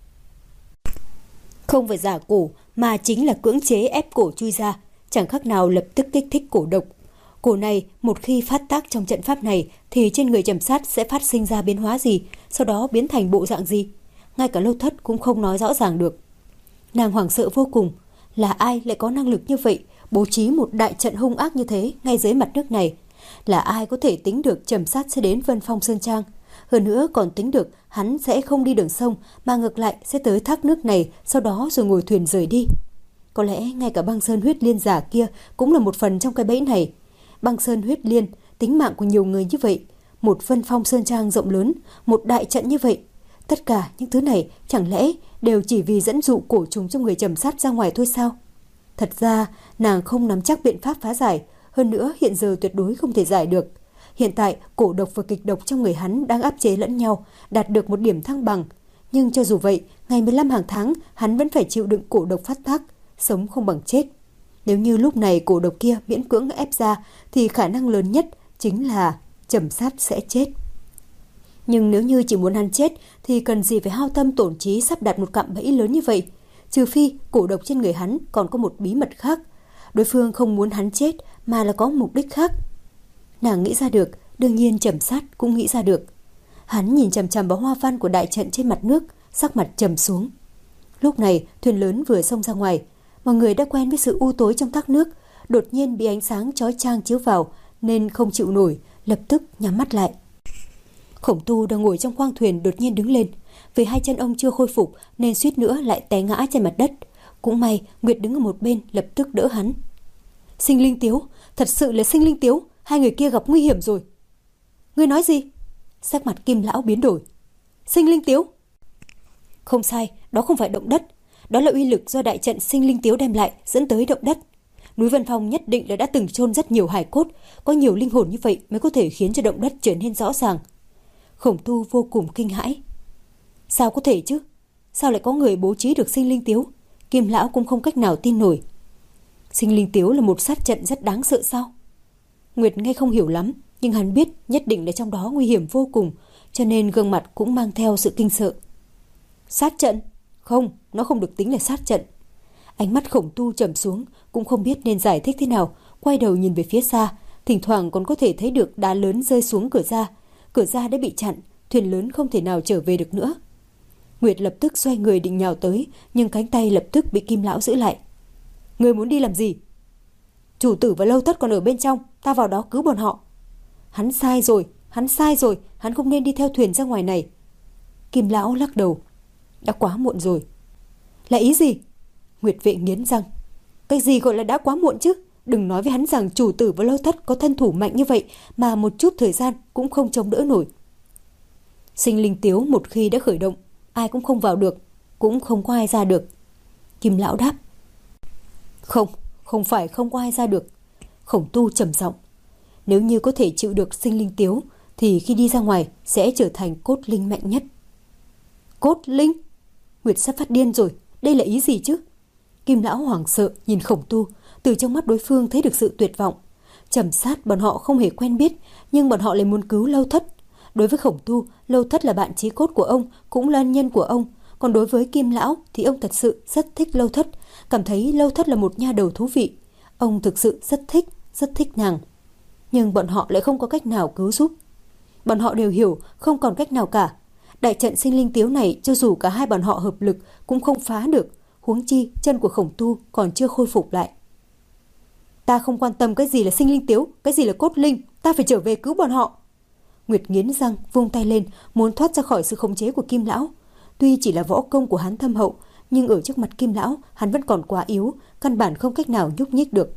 Không phải giả cổ, mà chính là cưỡng chế ép cổ chui ra, chẳng khác nào lập tức kích thích cổ độc. Cổ này một khi phát tác trong trận pháp này thì trên người Trầm Sát sẽ phát sinh ra biến hóa gì, sau đó biến thành bộ dạng gì, ngay cả Lâu Thất cũng không nói rõ ràng được. Nàng hoảng sợ vô cùng, là ai lại có năng lực như vậy, bố trí một đại trận hung ác như thế ngay dưới mặt nước này? Là ai có thể tính được Trầm Sát sẽ đến Vân Phong Sơn Trang? Hơn nữa còn tính được hắn sẽ không đi đường sông mà ngược lại sẽ tới thác nước này, sau đó rồi ngồi thuyền rời đi. Có lẽ ngay cả Băng Sơn Huyết Liên giả kia cũng là một phần trong cái bẫy này. Băng Sơn Huyết Liên, tính mạng của nhiều người như vậy, một Vân Phong Sơn Trang rộng lớn, một đại trận như vậy, tất cả những thứ này chẳng lẽ đều chỉ vì dẫn dụ cổ trùng trong người Trầm Sát ra ngoài thôi sao? Thật ra nàng không nắm chắc biện pháp phá giải, hơn nữa hiện giờ tuyệt đối không thể giải được. Hiện tại cổ độc và kịch độc trong người hắn đang áp chế lẫn nhau, đạt được một điểm thăng bằng. Nhưng cho dù vậy, ngày mười lăm hàng tháng hắn vẫn phải chịu đựng cổ độc phát tác, sống không bằng chết. Nếu như lúc này cổ độc kia miễn cưỡng ép ra thì khả năng lớn nhất chính là Trầm Sát sẽ chết. Nhưng nếu như chỉ muốn hắn chết thì cần gì phải hao tâm tổn trí sắp đặt một cạm bẫy lớn như vậy? Trừ phi cổ độc trên người hắn còn có một bí mật khác. Đối phương không muốn hắn chết mà là có mục đích khác. Nàng nghĩ ra được, đương nhiên Trầm Sát cũng nghĩ ra được. Hắn nhìn chằm chằm vào hoa văn của đại trận trên mặt nước, sắc mặt trầm xuống. Lúc này thuyền lớn vừa xông ra ngoài, mọi người đã quen với sự u tối trong thác nước, đột nhiên bị ánh sáng chói chang chiếu vào nên không chịu nổi, lập tức nhắm mắt lại. Khổng Tu đang ngồi trong khoang thuyền đột nhiên đứng lên, vì hai chân ông chưa khôi phục nên suýt nữa lại té ngã trên mặt đất. Cũng may Nguyệt đứng ở một bên lập tức đỡ hắn. Sinh linh tiếu, thật sự là sinh linh tiếu, hai người kia gặp nguy hiểm rồi. Ngươi nói gì? Sắc mặt Kim lão biến đổi. Sinh linh tiếu? Không sai, đó không phải động đất, đó là uy lực do đại trận sinh linh tiếu đem lại dẫn tới động đất. Núi Vân Phong nhất định là đã từng chôn rất nhiều hài cốt, có nhiều linh hồn như vậy mới có thể khiến cho động đất trở nên rõ ràng. Khổng Tu vô cùng kinh hãi. Sao có thể chứ? Sao lại có người bố trí được sinh linh tiếu? Kim lão cũng không cách nào tin nổi. Sinh linh tiếu là một sát trận rất đáng sợ sao? Nguyệt nghe không hiểu lắm, nhưng hắn biết nhất định là trong đó nguy hiểm vô cùng, cho nên gương mặt cũng mang theo sự kinh sợ. Sát trận? Không, nó không được tính là sát trận. Ánh mắt Khổng Tu trầm xuống, cũng không biết nên giải thích thế nào, quay đầu nhìn về phía xa, thỉnh thoảng còn có thể thấy được đá lớn rơi xuống cửa ra. Cửa ra đã bị chặn, thuyền lớn không thể nào trở về được nữa. Nguyệt lập tức xoay người định nhào tới, nhưng cánh tay lập tức bị Kim lão giữ lại. Ngươi muốn đi làm gì? Chủ tử và Lâu Thất còn ở bên trong, ta vào đó cứu bọn họ. Hắn sai rồi, hắn sai rồi, hắn không nên đi theo thuyền ra ngoài này. Kim lão lắc đầu. Đã quá muộn rồi. Là ý gì? Nguyệt Vệ nghiến răng. Cái gì gọi là đã quá muộn chứ? Đừng nói với hắn rằng chủ tử và Lâu Thất có thân thủ mạnh như vậy mà một chút thời gian cũng không chống đỡ nổi. Sinh linh tiếu một khi đã khởi động, ai cũng không vào được, cũng không có ai ra được. Kim lão đáp. Không, không phải không có ai ra được. Khổng Tu trầm giọng. Nếu như có thể chịu được sinh linh tiếu thì khi đi ra ngoài sẽ trở thành cốt linh mạnh nhất. Cốt linh? Nguyệt sắp phát điên rồi, đây là ý gì chứ? Kim lão hoảng sợ nhìn Khổng Tu, từ trong mắt đối phương thấy được sự tuyệt vọng. Trầm Sát bọn họ không hề quen biết, nhưng bọn họ lại muốn cứu Lâu Thất. Đối với Khổng Tu, Lâu Thất là bạn chí cốt của ông, cũng là ân nhân của ông. Còn đối với Kim lão thì ông thật sự rất thích Lâu Thất, cảm thấy Lâu Thất là một nha đầu thú vị. Ông thực sự rất thích, rất thích nàng. Nhưng bọn họ lại không có cách nào cứu giúp. Bọn họ đều hiểu không còn cách nào cả. Đại trận sinh linh tiếu này cho dù cả hai bọn họ hợp lực cũng không phá được, huống chi chân của Khổng Tu còn chưa khôi phục lại. Ta không quan tâm cái gì là sinh linh tiếu, cái gì là cốt linh, ta phải trở về cứu bọn họ. Nguyệt nghiến răng vung tay lên, muốn thoát ra khỏi sự khống chế của Kim lão. Tuy chỉ là võ công của hắn thâm hậu, nhưng ở trước mặt Kim lão hắn vẫn còn quá yếu, căn bản không cách nào nhúc nhích được.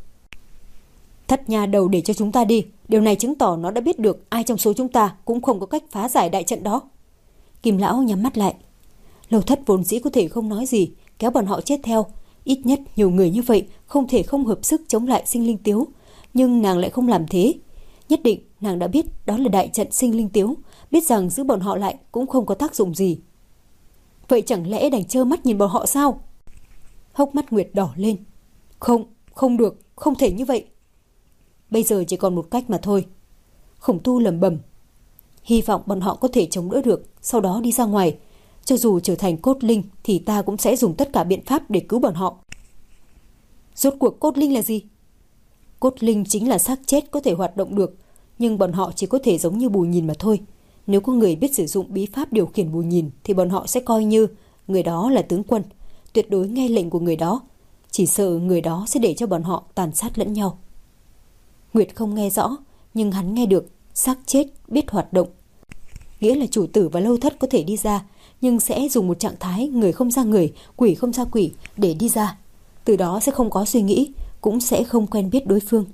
Thất nha đầu để cho chúng ta đi, điều này chứng tỏ nó đã biết được ai trong số chúng ta cũng không có cách phá giải đại trận đó. Kim lão nhắm mắt lại. Lâu Thất vốn dĩ có thể không nói gì, kéo bọn họ chết theo. Ít nhất nhiều người như vậy không thể không hợp sức chống lại sinh linh tiếu, nhưng nàng lại không làm thế. Nhất định nàng đã biết đó là đại trận sinh linh tiếu, biết rằng giữ bọn họ lại cũng không có tác dụng gì. Vậy chẳng lẽ đành trơ mắt nhìn bọn họ sao? Hốc mắt Nguyệt đỏ lên. Không, không được, không thể như vậy. Bây giờ chỉ còn một cách mà thôi. Khổng Tu lẩm bẩm. Hy vọng bọn họ có thể chống đỡ được, sau đó đi ra ngoài. Cho dù trở thành cốt linh thì ta cũng sẽ dùng tất cả biện pháp để cứu bọn họ. Rốt cuộc cốt linh là gì? Cốt linh chính là xác chết có thể hoạt động được, nhưng bọn họ chỉ có thể giống như bù nhìn mà thôi. Nếu có người biết sử dụng bí pháp điều khiển bù nhìn thì bọn họ sẽ coi như người đó là tướng quân, tuyệt đối nghe lệnh của người đó. Chỉ sợ người đó sẽ để cho bọn họ tàn sát lẫn nhau. Nguyệt không nghe rõ, nhưng hắn nghe được xác chết biết hoạt động. Nghĩa là chủ tử và Lâu Thất có thể đi ra, nhưng sẽ dùng một trạng thái người không ra người, quỷ không ra quỷ để đi ra. Từ đó sẽ không có suy nghĩ, cũng sẽ không quen biết đối phương.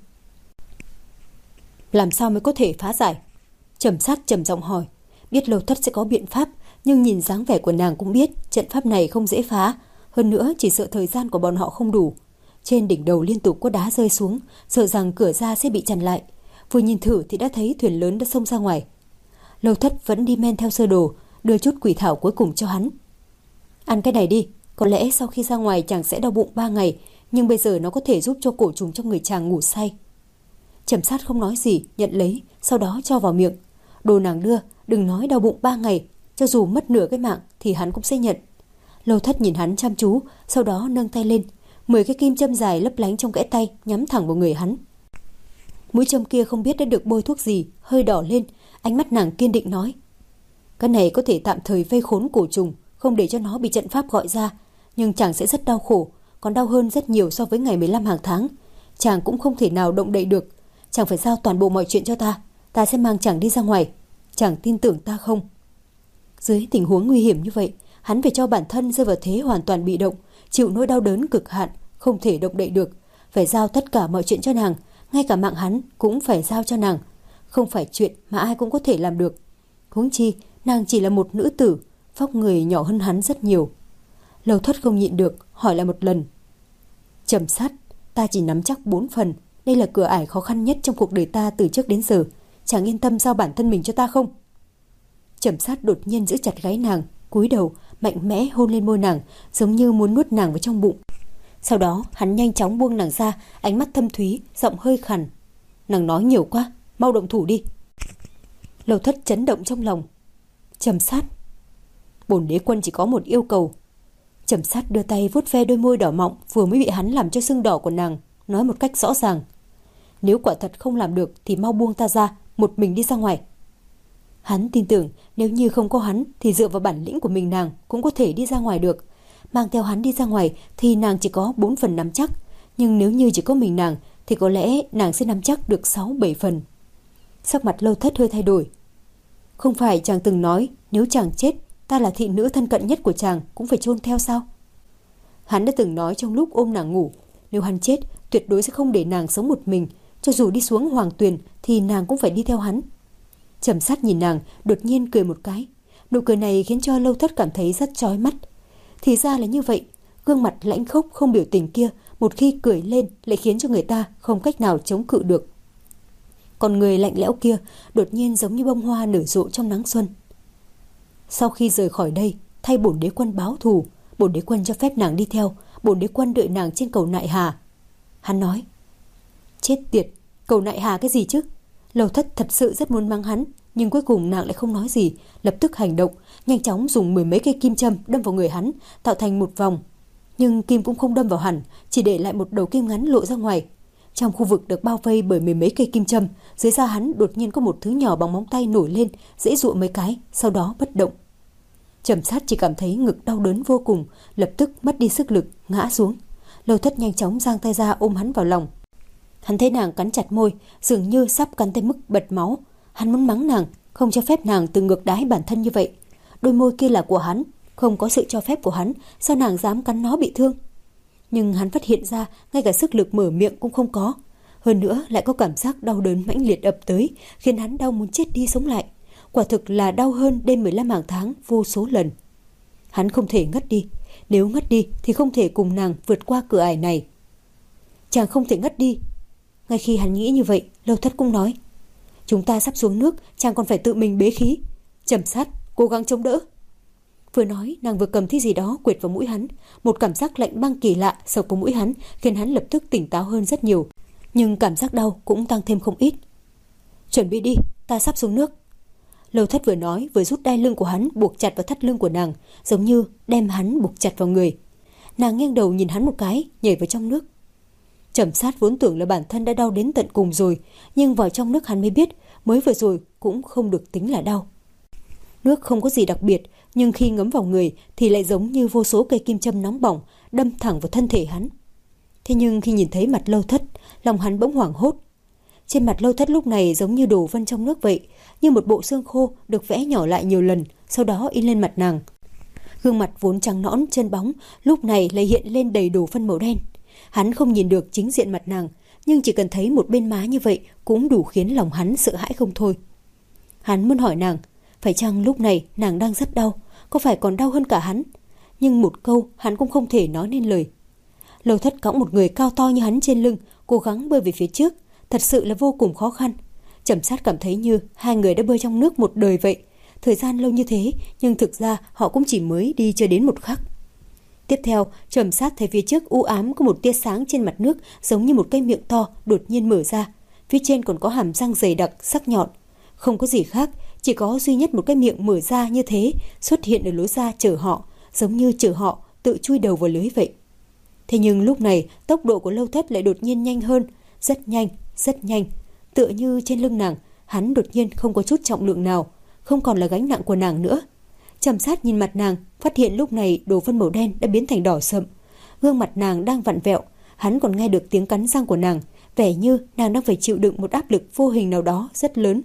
Làm sao mới có thể phá giải? Trầm Sát trầm giọng hỏi. Biết Lâu Thất sẽ có biện pháp, nhưng nhìn dáng vẻ của nàng cũng biết trận pháp này không dễ phá. Hơn nữa chỉ sợ thời gian của bọn họ không đủ. Trên đỉnh đầu liên tục có đá rơi xuống, sợ rằng cửa ra sẽ bị chặn lại. Vừa nhìn thử thì đã thấy thuyền lớn đã xông ra ngoài. Lâu Thất vẫn đi men theo sơ đồ, đưa chút quỷ thảo cuối cùng cho hắn. Ăn cái này đi, có lẽ sau khi ra ngoài chàng sẽ đau bụng ba ngày, nhưng bây giờ nó có thể giúp cho cổ trùng trong người chàng ngủ say. Trầm Sát không nói gì, nhận lấy, sau đó cho vào miệng. Đồ nàng đưa, đừng nói đau bụng ba ngày, cho dù mất nửa cái mạng thì hắn cũng sẽ nhận. Lâu Thất nhìn hắn chăm chú, sau đó nâng tay lên, mười cái kim châm dài lấp lánh trong kẽ tay nhắm thẳng vào người hắn. Mũi châm kia không biết đã được bôi thuốc gì, hơi đỏ lên, ánh mắt nàng kiên định nói: cái này có thể tạm thời vây khốn cổ trùng, không để cho nó bị trận pháp gọi ra, nhưng chàng sẽ rất đau khổ, còn đau hơn rất nhiều so với ngày mười lăm hàng tháng. Chàng cũng không thể nào động đậy được, chàng phải giao toàn bộ mọi chuyện cho ta, ta sẽ mang chàng đi ra ngoài. Chàng tin tưởng ta không? Dưới tình huống nguy hiểm như vậy, hắn phải cho bản thân rơi vào thế hoàn toàn bị động, chịu nỗi đau đớn cực hạn, không thể động đậy được, phải giao tất cả mọi chuyện cho nàng, ngay cả mạng hắn cũng phải giao cho nàng. Không phải chuyện mà ai cũng có thể làm được. Huống chi nàng chỉ là một nữ tử, vóc người nhỏ hơn hắn rất nhiều. Lâu Thất không nhịn được, hỏi lại một lần. Trầm Sát, ta chỉ nắm chắc bốn phần, đây là cửa ải khó khăn nhất trong cuộc đời ta từ trước đến giờ, chàng yên tâm giao bản thân mình cho ta không? Trầm Sát đột nhiên giữ chặt gáy nàng, cúi đầu mạnh mẽ hôn lên môi nàng, giống như muốn nuốt nàng vào trong bụng. Sau đó hắn nhanh chóng buông nàng ra, ánh mắt thâm thúy, giọng hơi khàn. Nàng nói nhiều quá, mau động thủ đi. Lâu Thất chấn động trong lòng. Trầm Sát, bổn đế quân chỉ có một yêu cầu. Trầm Sát đưa tay vuốt ve đôi môi đỏ mọng vừa mới bị hắn làm cho sưng đỏ của nàng, nói một cách rõ ràng. Nếu quả thật không làm được thì mau buông ta ra, một mình đi ra ngoài. Hắn tin tưởng nếu như không có hắn thì dựa vào bản lĩnh của mình nàng cũng có thể đi ra ngoài được. Mang theo hắn đi ra ngoài thì nàng chỉ có bốn phần nắm chắc, nhưng nếu như chỉ có mình nàng thì có lẽ nàng sẽ nắm chắc được sáu bảy phần. Sắc mặt Lâu Thất hơi thay đổi. Không phải chàng từng nói nếu chàng chết, ta là thị nữ thân cận nhất của chàng cũng phải chôn theo sao? Hắn đã từng nói trong lúc ôm nàng ngủ, nếu hắn chết tuyệt đối sẽ không để nàng sống một mình, cho dù đi xuống hoàng tuyền thì nàng cũng phải đi theo hắn. Trầm Sát nhìn nàng, đột nhiên cười một cái. Nụ cười này khiến cho Lâu Thất cảm thấy rất chói mắt. Thì ra là như vậy, gương mặt lãnh khốc không biểu tình kia một khi cười lên lại khiến cho người ta không cách nào chống cự được. Còn người lạnh lẽo kia đột nhiên giống như bông hoa nở rộ trong nắng xuân. Sau khi rời khỏi đây, thay bổn đế quân báo thù, bổn đế quân cho phép nàng đi theo, bổn đế quân đợi nàng trên cầu Nại Hà. Hắn nói. Chết tiệt, cầu Nại Hà cái gì chứ? Lâu Thất thật sự rất muốn mắng hắn, nhưng cuối cùng nàng lại không nói gì, lập tức hành động, nhanh chóng dùng mười mấy cây kim châm đâm vào người hắn, tạo thành một vòng. Nhưng kim cũng không đâm vào hẳn, chỉ để lại một đầu kim ngắn lộ ra ngoài. Trong khu vực được bao vây bởi mười mấy cây kim châm, dưới da hắn đột nhiên có một thứ nhỏ bằng móng tay nổi lên, dễ dụa mấy cái, sau đó bất động. Trầm Sát chỉ cảm thấy ngực đau đớn vô cùng, lập tức mất đi sức lực, ngã xuống. Lâu Thất nhanh chóng giang tay ra ôm hắn vào lòng. Hắn thấy nàng cắn chặt môi, dường như sắp cắn tới mức bật máu. Hắn muốn mắng nàng, không cho phép nàng tự ngược đái bản thân như vậy. Đôi môi kia là của hắn, không có sự cho phép của hắn, sao nàng dám cắn nó bị thương? Nhưng hắn phát hiện ra ngay cả sức lực mở miệng cũng không có. Hơn nữa lại có cảm giác đau đớn mãnh liệt ập tới, khiến hắn đau muốn chết đi sống lại. Quả thực là đau hơn đêm mười lăm hàng tháng vô số lần. Hắn không thể ngất đi, nếu ngất đi thì không thể cùng nàng vượt qua cửa ải này. Chàng không thể ngất đi. Ngay khi hắn nghĩ như vậy, Lâu Thất cũng nói. Chúng ta sắp xuống nước, chàng còn phải tự mình bế khí. Trầm Sát, cố gắng chống đỡ. Vừa nói, nàng vừa cầm thứ gì đó quệt vào mũi hắn. Một cảm giác lạnh băng kỳ lạ sộc vào mũi hắn, khiến hắn lập tức tỉnh táo hơn rất nhiều. Nhưng cảm giác đau cũng tăng thêm không ít. Chuẩn bị đi, ta sắp xuống nước. Lâu Thất vừa nói vừa rút đai lưng của hắn buộc chặt vào thắt lưng của nàng, giống như đem hắn buộc chặt vào người. Nàng nghiêng đầu nhìn hắn một cái, nhảy vào trong nước. Trầm Sát vốn tưởng là bản thân đã đau đến tận cùng rồi, nhưng vào trong nước hắn mới biết mới vừa rồi cũng không được tính là đau. Nước không có gì đặc biệt, nhưng khi ngấm vào người thì lại giống như vô số cây kim châm nóng bỏng đâm thẳng vào thân thể hắn. Thế nhưng khi nhìn thấy mặt Lâu Thất, lòng hắn bỗng hoảng hốt. Trên mặt Lâu Thất lúc này giống như đổ vân trong nước vậy, như một bộ xương khô được vẽ nhỏ lại nhiều lần, sau đó in lên mặt nàng. Gương mặt vốn trắng nõn chân bóng lúc này lại hiện lên đầy đổ phân màu đen. Hắn không nhìn được chính diện mặt nàng, nhưng chỉ cần thấy một bên má như vậy cũng đủ khiến lòng hắn sợ hãi không thôi. Hắn muốn hỏi nàng, phải chăng lúc này nàng đang rất đau, có phải còn đau hơn cả hắn? Nhưng một câu hắn cũng không thể nói nên lời. Lâu Thất cõng một người cao to như hắn trên lưng, cố gắng bơi về phía trước, thật sự là vô cùng khó khăn. Trầm Sát cảm thấy như hai người đã bơi trong nước một đời vậy. Thời gian lâu như thế, nhưng thực ra họ cũng chỉ mới đi chưa đến một khắc. Tiếp theo, Trầm Sát thấy phía trước u ám có một tia sáng trên mặt nước, giống như một cái miệng to đột nhiên mở ra. Phía trên còn có hàm răng dày đặc, sắc nhọn. Không có gì khác, chỉ có duy nhất một cái miệng mở ra như thế xuất hiện ở lối ra chờ họ, giống như chờ họ tự chui đầu vào lưới vậy. Thế nhưng lúc này tốc độ của Lâu Thất lại đột nhiên nhanh hơn, rất nhanh, rất nhanh. Tựa như trên lưng nàng, hắn đột nhiên không có chút trọng lượng nào, không còn là gánh nặng của nàng nữa. Trầm Sát nhìn mặt nàng, phát hiện lúc này đồ vân màu đen đã biến thành đỏ sậm. Gương mặt nàng đang vặn vẹo, hắn còn nghe được tiếng cắn răng của nàng, vẻ như nàng đang phải chịu đựng một áp lực vô hình nào đó rất lớn.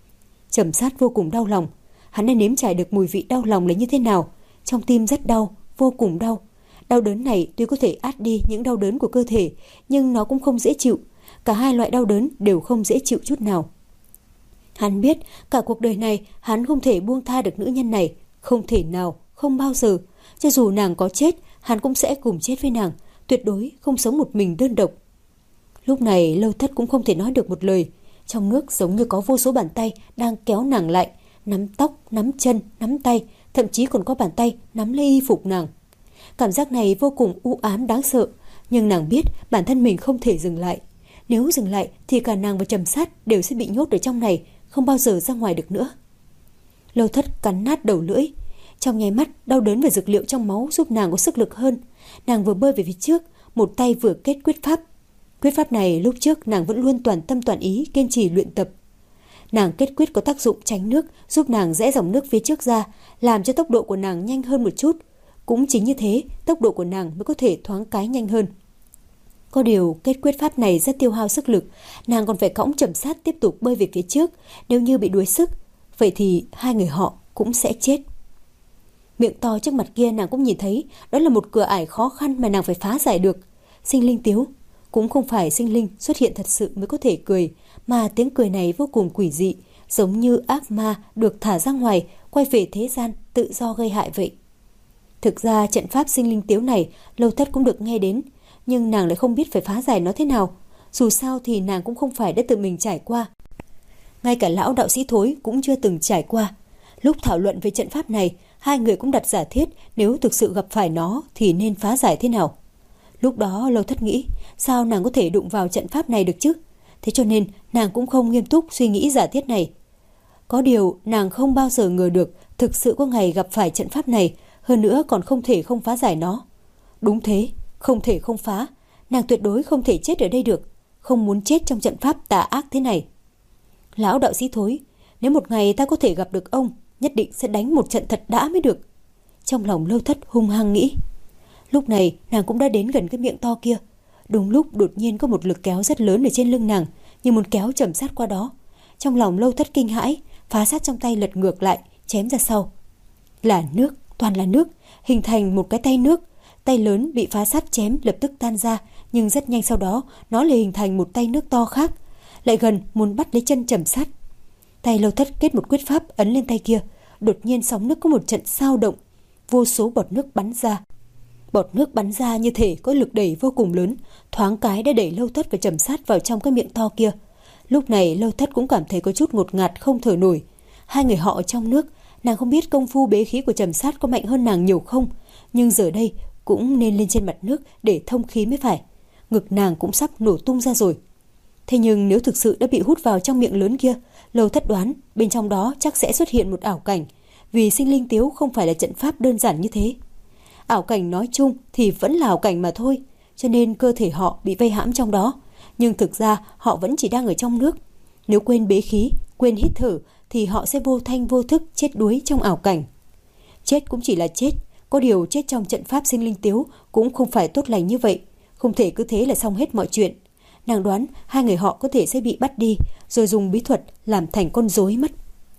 Trầm Sát vô cùng đau lòng, hắn đã nếm trải được mùi vị đau lòng là như thế nào, trong tim rất đau, vô cùng đau. Đau đớn này tuy có thể át đi những đau đớn của cơ thể, nhưng nó cũng không dễ chịu. Cả hai loại đau đớn đều không dễ chịu chút nào. Hắn biết cả cuộc đời này hắn không thể buông tha được nữ nhân này, không thể nào, không bao giờ. Cho dù nàng có chết, hắn cũng sẽ cùng chết với nàng, tuyệt đối không sống một mình đơn độc. Lúc này Lâu Thất cũng không thể nói được một lời. Trong nước giống như có vô số bàn tay đang kéo nàng lại, nắm tóc, nắm chân, nắm tay, thậm chí còn có bàn tay nắm lấy y phục nàng. Cảm giác này vô cùng u ám đáng sợ, nhưng nàng biết bản thân mình không thể dừng lại. Nếu dừng lại thì cả nàng và Trầm Sát đều sẽ bị nhốt ở trong này, không bao giờ ra ngoài được nữa. Lâu Thất cắn nát đầu lưỡi. Trong nháy mắt, đau đớn và dược liệu trong máu giúp nàng có sức lực hơn. Nàng vừa bơi về phía trước, một tay vừa kết quyết pháp. Quyết pháp này lúc trước nàng vẫn luôn toàn tâm toàn ý kiên trì luyện tập. Nàng kết quyết có tác dụng tránh nước, giúp nàng rẽ dòng nước phía trước ra, làm cho tốc độ của nàng nhanh hơn một chút. Cũng chính như thế, tốc độ của nàng mới có thể thoáng cái nhanh hơn. Có điều kết quyết pháp này rất tiêu hao sức lực, nàng còn phải cõng Trầm Sát tiếp tục bơi về phía trước. Nếu như bị đuối sức, vậy thì hai người họ cũng sẽ chết. Miệng to trước mặt kia nàng cũng nhìn thấy, đó là một cửa ải khó khăn mà nàng phải phá giải được. Sinh linh tiếu, cũng không phải sinh linh xuất hiện thật sự mới có thể cười, mà tiếng cười này vô cùng quỷ dị, giống như ác ma được thả ra ngoài, quay về thế gian tự do gây hại vậy. Thực ra trận pháp sinh linh tiếu này Lâu Thất cũng được nghe đến, nhưng nàng lại không biết phải phá giải nó thế nào. Dù sao thì nàng cũng không phải đã tự mình trải qua. Ngay cả lão đạo sĩ Thối cũng chưa từng trải qua. Lúc thảo luận về trận pháp này, hai người cũng đặt giả thiết nếu thực sự gặp phải nó thì nên phá giải thế nào. Lúc đó Lâu Thất nghĩ, sao nàng có thể đụng vào trận pháp này được chứ? Thế cho nên nàng cũng không nghiêm túc suy nghĩ giả thiết này. Có điều nàng không bao giờ ngờ được thực sự có ngày gặp phải trận pháp này, hơn nữa còn không thể không phá giải nó. Đúng thế, không thể không phá. Nàng tuyệt đối không thể chết ở đây được, không muốn chết trong trận pháp tà ác thế này. Lão đạo sĩ Thối, nếu một ngày ta có thể gặp được ông, nhất định sẽ đánh một trận thật đã mới được. Trong lòng Lâu Thất hung hăng nghĩ. Lúc này nàng cũng đã đến gần cái miệng to kia. Đúng lúc đột nhiên có một lực kéo rất lớn ở trên lưng nàng, như muốn kéo Trầm Sát qua đó. Trong lòng Lâu Thất kinh hãi, phá sát trong tay lật ngược lại, chém ra sau. Là nước, toàn là nước, hình thành một cái tay nước. Tay lớn bị phá sát chém lập tức tan ra, nhưng rất nhanh sau đó nó lại hình thành một tay nước to khác, lại gần muốn bắt lấy chân Trầm Sát. Tay Lâu Thất kết một quyết pháp ấn lên tay kia, đột nhiên sóng nước có một trận sao động, vô số bọt nước bắn ra. Bọt nước bắn ra như thể có lực đẩy vô cùng lớn, thoáng cái đã đẩy Lâu Thất và Trầm Sát vào trong cái miệng to kia. Lúc này Lâu Thất cũng cảm thấy có chút ngột ngạt không thở nổi. Hai người họ trong nước, Nàng không biết công phu bế khí của Trầm Sát có mạnh hơn nàng nhiều không, nhưng giờ đây cũng nên lên trên mặt nước để thông khí mới phải. Ngực nàng cũng sắp nổ tung ra rồi. Thế nhưng nếu thực sự đã bị hút vào trong miệng lớn kia, Lâu Thất đoán bên trong đó chắc sẽ xuất hiện một ảo cảnh, vì sinh linh tiếu không phải là trận pháp đơn giản như thế. Ảo cảnh nói chung thì vẫn là ảo cảnh mà thôi, cho nên cơ thể họ bị vây hãm trong đó, nhưng thực ra họ vẫn chỉ đang ở trong nước. Nếu quên bế khí, quên hít thở thì họ sẽ vô thanh vô thức chết đuối trong ảo cảnh. Chết cũng chỉ là chết, có điều chết trong trận pháp sinh linh tiếu cũng không phải tốt lành như vậy, không thể cứ thế là xong hết mọi chuyện. Nàng đoán hai người họ có thể sẽ bị bắt đi, rồi dùng bí thuật làm thành con rối mất.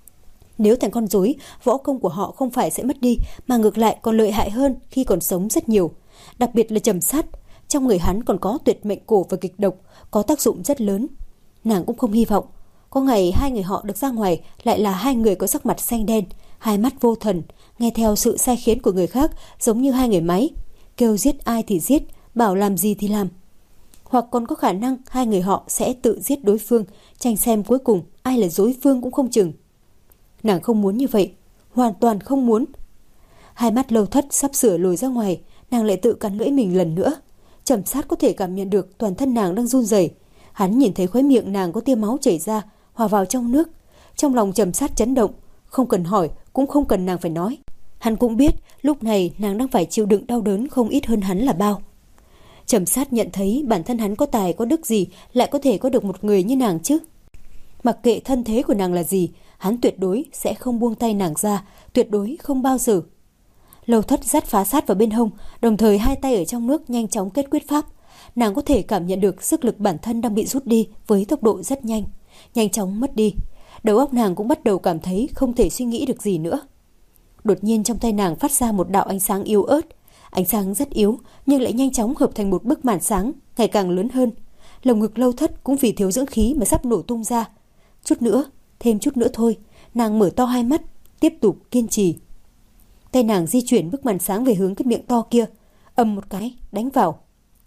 Nếu thành con rối, võ công của họ không phải sẽ mất đi, mà ngược lại còn lợi hại hơn khi còn sống rất nhiều. Đặc biệt là Trầm Sát, trong người hắn còn có tuyệt mệnh cổ và kịch độc, có tác dụng rất lớn. Nàng cũng không hy vọng có ngày hai người họ được ra ngoài lại là hai người có sắc mặt xanh đen, hai mắt vô thần, nghe theo sự sai khiến của người khác, giống như hai người máy, kêu giết ai thì giết, bảo làm gì thì làm. Hoặc còn có khả năng hai người họ sẽ tự giết đối phương, tranh xem cuối cùng ai là dối phương cũng không chừng. Nàng không muốn như vậy, hoàn toàn không muốn. Hai mắt Lâu Thất sắp sửa lồi ra ngoài, nàng lại tự cắn lưỡi mình lần nữa. Trầm Sát có thể cảm nhận được toàn thân nàng đang run rẩy. Hắn nhìn thấy khóe miệng nàng có tia máu chảy ra, hòa vào trong nước. Trong lòng Trầm Sát chấn động, không cần hỏi, cũng không cần nàng phải nói. Hắn cũng biết lúc này nàng đang phải chịu đựng đau đớn không ít hơn hắn là bao. Trầm Sát nhận thấy bản thân hắn có tài có đức gì lại có thể có được một người như nàng chứ. Mặc kệ thân thế của nàng là gì, hắn tuyệt đối sẽ không buông tay nàng ra, tuyệt đối không bao giờ. Lâu Thất dắt phá sát vào bên hông, đồng thời hai tay ở trong nước nhanh chóng kết quyết pháp. Nàng có thể cảm nhận được sức lực bản thân đang bị rút đi với tốc độ rất nhanh, nhanh chóng mất đi. Đầu óc nàng cũng bắt đầu cảm thấy không thể suy nghĩ được gì nữa. Đột nhiên trong tay nàng phát ra một đạo ánh sáng yếu ớt. Ánh sáng rất yếu nhưng lại nhanh chóng hợp thành một bức màn sáng ngày càng lớn hơn. Lồng ngực Lâu Thất cũng vì thiếu dưỡng khí mà sắp nổ tung ra. Chút nữa, thêm chút nữa thôi. Nàng mở to hai mắt, tiếp tục kiên trì. Tay nàng di chuyển bức màn sáng về hướng cái miệng to kia, ầm một cái đánh vào.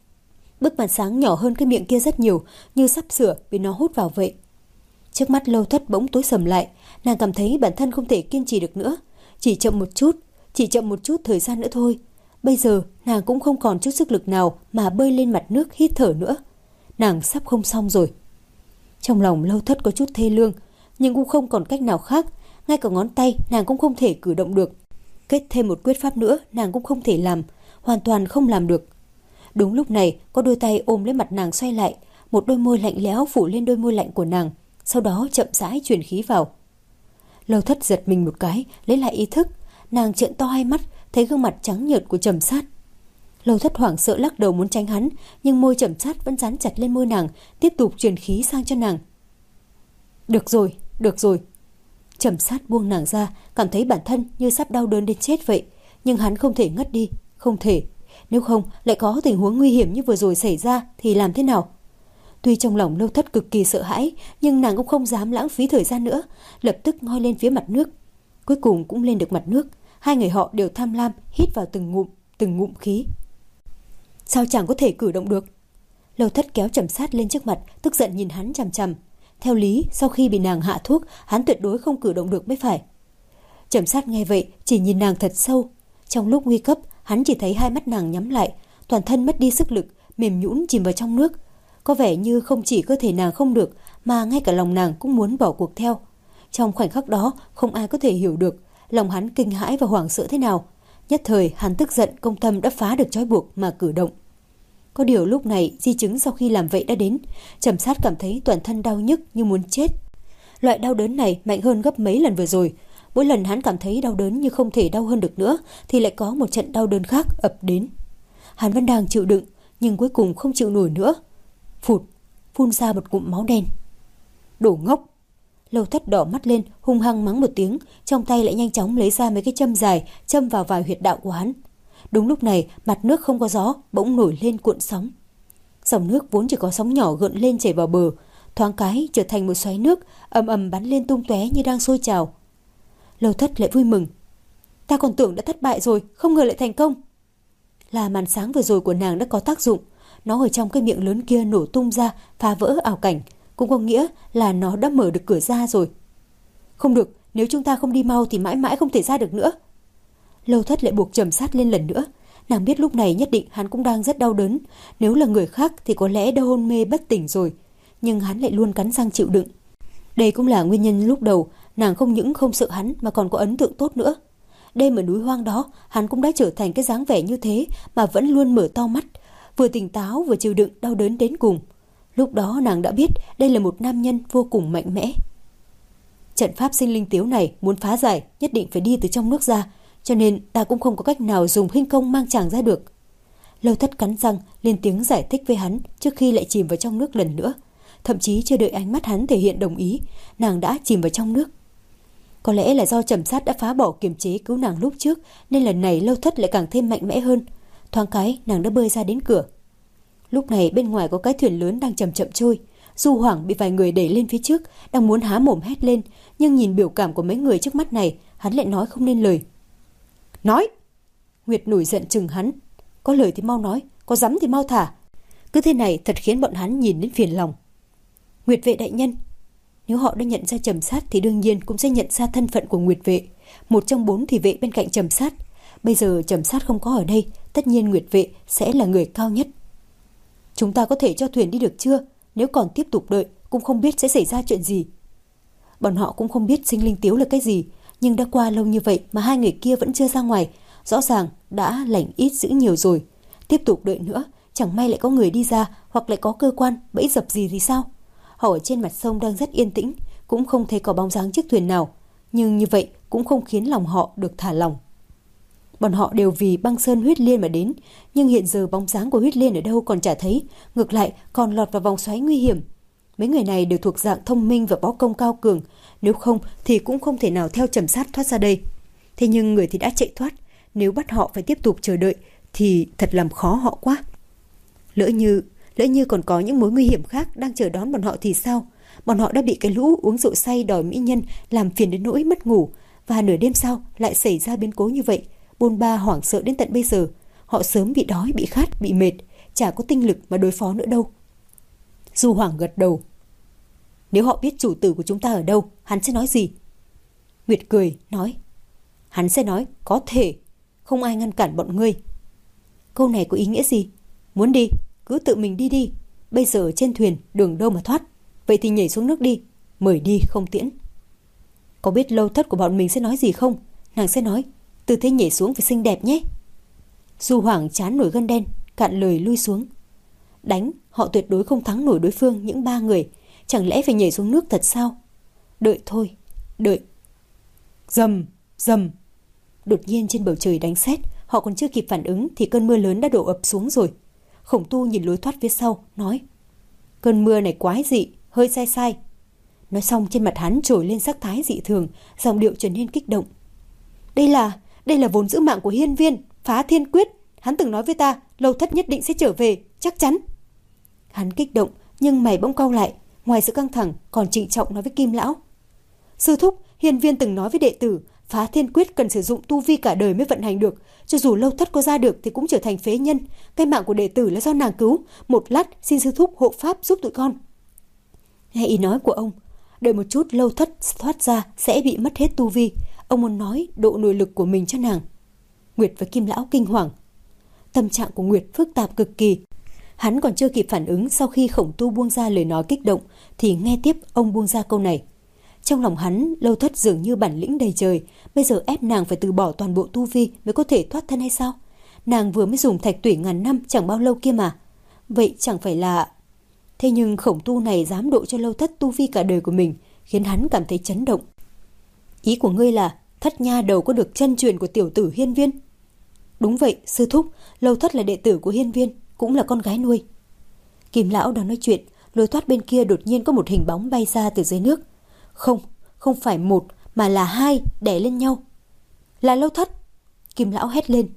Bức màn sáng nhỏ hơn cái miệng kia rất nhiều, như sắp sửa bị nó hút vào vậy. Trước mắt Lâu Thất bỗng tối sầm lại, nàng cảm thấy bản thân không thể kiên trì được nữa. Chỉ chậm một chút, chỉ chậm một chút thời gian nữa thôi. Bây giờ nàng cũng không còn chút sức lực nào mà bơi lên mặt nước hít thở nữa. Nàng sắp không xong rồi. Trong lòng Lâu Thất có chút thê lương, nhưng cũng không còn cách nào khác. Ngay cả ngón tay nàng cũng không thể cử động được. Kết thêm một quyết pháp nữa nàng cũng không thể làm, hoàn toàn không làm được. Đúng lúc này có đôi tay ôm lấy mặt nàng xoay lại, một đôi môi lạnh lẽo phủ lên đôi môi lạnh của nàng, sau đó chậm rãi truyền khí vào. Lâu Thất giật mình một cái, lấy lại ý thức. Nàng trợn to hai mắt, thấy gương mặt trắng nhợt của Trầm Sát. Lâu Thất hoảng sợ lắc đầu muốn tránh hắn, nhưng môi Trầm Sát vẫn dán chặt lên môi nàng, tiếp tục truyền khí sang cho nàng. Được rồi, được rồi. Trầm Sát buông nàng ra, cảm thấy bản thân như sắp đau đớn đến chết vậy, nhưng hắn không thể ngất đi, không thể. Nếu không lại có tình huống nguy hiểm như vừa rồi xảy ra thì làm thế nào? Tuy trong lòng Lâu Thất cực kỳ sợ hãi, nhưng nàng cũng không dám lãng phí thời gian nữa, lập tức ngoi lên phía mặt nước. Cuối cùng cũng lên được mặt nước. Hai người họ đều tham lam hít vào từng ngụm, từng ngụm khí. Sao chẳng có thể cử động được? Lâu Thất kéo Trầm Sát lên trước mặt, tức giận nhìn hắn chằm chằm. Theo lý, sau khi bị nàng hạ thuốc, hắn tuyệt đối không cử động được mới phải. Trầm Sát nghe vậy, chỉ nhìn nàng thật sâu. Trong lúc nguy cấp, hắn chỉ thấy hai mắt nàng nhắm lại, toàn thân mất đi sức lực, mềm nhũn chìm vào trong nước. Có vẻ như không chỉ cơ thể nàng không được, mà ngay cả lòng nàng cũng muốn bỏ cuộc theo. Trong khoảnh khắc đó, không ai có thể hiểu được lòng hắn kinh hãi và hoảng sợ thế nào. Nhất thời hắn tức giận công tâm đã phá được trói buộc mà cử động. Có điều lúc này di chứng sau khi làm vậy đã đến. Trầm Sát cảm thấy toàn thân đau nhức như muốn chết. Loại đau đớn này mạnh hơn gấp mấy lần vừa rồi. Mỗi lần hắn cảm thấy đau đớn như không thể đau hơn được nữa thì lại có một trận đau đớn khác ập đến. Hắn vẫn đang chịu đựng, nhưng cuối cùng không chịu nổi nữa. Phụt, phun ra một ngụm máu đen. Đồ ngốc! Lâu Thất đỏ mắt lên, hung hăng mắng một tiếng, trong tay lại nhanh chóng lấy ra mấy cái châm dài, châm vào vài huyệt đạo của hắn. Đúng lúc này, mặt nước không có gió, bỗng nổi lên cuộn sóng. Dòng nước vốn chỉ có sóng nhỏ gợn lên chảy vào bờ, thoáng cái trở thành một xoáy nước, ầm ầm bắn lên tung tóe như đang sôi trào. Lâu Thất lại vui mừng. Ta còn tưởng đã thất bại rồi, không ngờ lại thành công. Là màn sáng vừa rồi của nàng đã có tác dụng, nó ở trong cái miệng lớn kia nổ tung ra, phá vỡ ảo cảnh, cũng có nghĩa là nó đã mở được cửa ra rồi. Không được, Nếu chúng ta không đi mau thì mãi mãi không thể ra được nữa. Lâu Thất lại buộc Trầm Sát lên lần nữa. Nàng biết lúc này nhất định hắn cũng đang rất đau đớn. Nếu là người khác thì có lẽ đã hôn mê bất tỉnh rồi. Nhưng hắn lại luôn cắn răng chịu đựng. Đây cũng là nguyên nhân lúc đầu nàng không những không sợ hắn mà còn có ấn tượng tốt nữa. Đêm ở núi hoang đó, hắn cũng đã trở thành cái dáng vẻ như thế mà vẫn luôn mở to mắt, vừa tỉnh táo vừa chịu đựng đau đớn đến cùng. Lúc đó nàng đã biết đây là một nam nhân vô cùng mạnh mẽ. Trận pháp sinh linh tiếu này muốn phá giải nhất định phải đi từ trong nước ra, cho nên ta cũng không có cách nào dùng khinh công mang chàng ra được. Lâu Thất cắn răng lên tiếng giải thích với hắn trước khi lại chìm vào trong nước lần nữa. Thậm chí chưa đợi ánh mắt hắn thể hiện đồng ý, nàng đã chìm vào trong nước. Có lẽ là do Trầm Sát đã phá bỏ kiềm chế cứu nàng lúc trước, nên lần này Lâu Thất lại càng thêm mạnh mẽ hơn. Thoáng cái nàng đã bơi ra đến cửa. Lúc này bên ngoài có cái thuyền lớn đang chậm chậm trôi. Du Hoảng bị vài người đẩy lên phía trước, đang muốn há mồm hét lên, nhưng nhìn biểu cảm của mấy người trước mắt này, hắn lại nói không nên lời. Nói! Nguyệt nổi giận chừng hắn. Có lời thì mau nói, có dám thì mau thả. Cứ thế này thật khiến bọn hắn nhìn đến phiền lòng. Nguyệt vệ đại nhân. Nếu họ đã nhận ra Trầm Sát thì đương nhiên cũng sẽ nhận ra thân phận của Nguyệt vệ, một trong bốn thị vệ bên cạnh Trầm Sát. Bây giờ Trầm Sát không có ở đây, tất nhiên Nguyệt vệ sẽ là người cao nhất. Chúng ta có thể cho thuyền đi được chưa? Nếu còn tiếp tục đợi cũng không biết sẽ xảy ra chuyện gì. Bọn họ cũng không biết sinh linh tiếu là cái gì, nhưng đã qua lâu như vậy mà hai người kia vẫn chưa ra ngoài, rõ ràng đã lành ít dữ nhiều rồi. Tiếp tục đợi nữa, chẳng may lại có người đi ra hoặc lại có cơ quan bẫy dập gì thì sao? Họ ở trên mặt sông đang rất yên tĩnh, cũng không thấy có bóng dáng chiếc thuyền nào, nhưng như vậy cũng không khiến lòng họ được thả lòng. Bọn họ đều vì băng sơn huyết liên mà đến, nhưng hiện giờ bóng dáng của huyết liên ở đâu còn chả thấy, ngược lại còn lọt vào vòng xoáy nguy hiểm. Mấy người này đều thuộc dạng thông minh và võ công cao cường, nếu không thì cũng không thể nào theo Trầm Sát thoát ra đây. Thế nhưng người thì đã chạy thoát, nếu bắt họ phải tiếp tục chờ đợi thì thật làm khó họ quá. Lỡ như, lỡ như còn có những mối nguy hiểm khác đang chờ đón bọn họ thì sao? Bọn họ đã bị cái lũ uống rượu say đòi mỹ nhân làm phiền đến nỗi mất ngủ, và nửa đêm sau lại xảy ra biến cố như vậy, bôn ba hoảng sợ đến tận bây giờ. Họ sớm bị đói, bị khát, bị mệt, chả có tinh lực mà đối phó nữa đâu. Du Hoảng gật đầu. Nếu họ biết chủ tử của chúng ta ở đâu, hắn sẽ nói gì? Nguyệt cười, nói. Hắn sẽ nói, có thể, không ai ngăn cản bọn ngươi. Câu này có ý nghĩa gì? Muốn đi, cứ tự mình đi đi. Bây giờ trên thuyền, đường đâu mà thoát. Vậy thì nhảy xuống nước đi, mời đi không tiễn. Có biết Lâu Thất của bọn mình sẽ nói gì không? Nàng sẽ nói, tư thế nhảy xuống phải xinh đẹp nhé. Du Hoảng chán nổi gân đen, cạn lời lui xuống. Đánh, họ tuyệt đối không thắng nổi đối phương những ba người. Chẳng lẽ phải nhảy xuống nước thật sao? Đợi thôi, đợi. Rầm, rầm. Đột nhiên trên bầu trời đánh sét, họ còn chưa kịp phản ứng thì cơn mưa lớn đã đổ ập xuống rồi. Khổng Tu nhìn lối thoát phía sau, nói. Cơn mưa này quái dị, hơi sai sai. Nói xong trên mặt hắn trồi lên sắc thái dị thường, giọng điệu trở nên kích động. Đây là, đây là vốn giữ mạng của hiên viên, Phá Thiên Quyết. Hắn từng nói với ta, Lâu Thất nhất định sẽ trở về, chắc chắn. Hắn kích động, nhưng mày bỗng cau lại, ngoài sự căng thẳng còn trịnh trọng nói với Kim Lão. Sư thúc, hiên viên từng nói với đệ tử, Phá Thiên Quyết cần sử dụng tu vi cả đời mới vận hành được. Cho dù Lâu Thất có ra được thì cũng trở thành phế nhân. Cái mạng của đệ tử là do nàng cứu. Một lát xin sư thúc hộ pháp giúp tụi con. Nghe ý nói của ông, đợi một chút Lâu Thất thoát ra sẽ bị mất hết tu vi. Ông muốn nói độ nội lực của mình cho nàng. Nguyệt và Kim Lão kinh hoàng. Tâm trạng của Nguyệt phức tạp cực kỳ. Hắn còn chưa kịp phản ứng sau khi Khổng Tu buông ra lời nói kích động thì nghe tiếp ông buông ra câu này. Trong lòng hắn, Lâu Thất dường như bản lĩnh đầy trời, bây giờ ép nàng phải từ bỏ toàn bộ tu vi mới có thể thoát thân hay sao? Nàng vừa mới dùng thạch tủy ngàn năm chẳng bao lâu kia mà. Vậy chẳng phải là... Thế nhưng Khổng Tu này dám độ cho Lâu Thất tu vi cả đời của mình, khiến hắn cảm thấy chấn động. Ý của ngươi là Thất nha đầu có được chân truyền của tiểu tử hiên viên? Đúng vậy, sư thúc, Lâu Thất là đệ tử của hiên viên, cũng là con gái nuôi. Kim Lão đang nói chuyện, lối thoát bên kia đột nhiên có một hình bóng bay ra từ dưới nước. Không, không phải một mà là hai đè lên nhau. Là Lâu Thất. Kim Lão hét lên.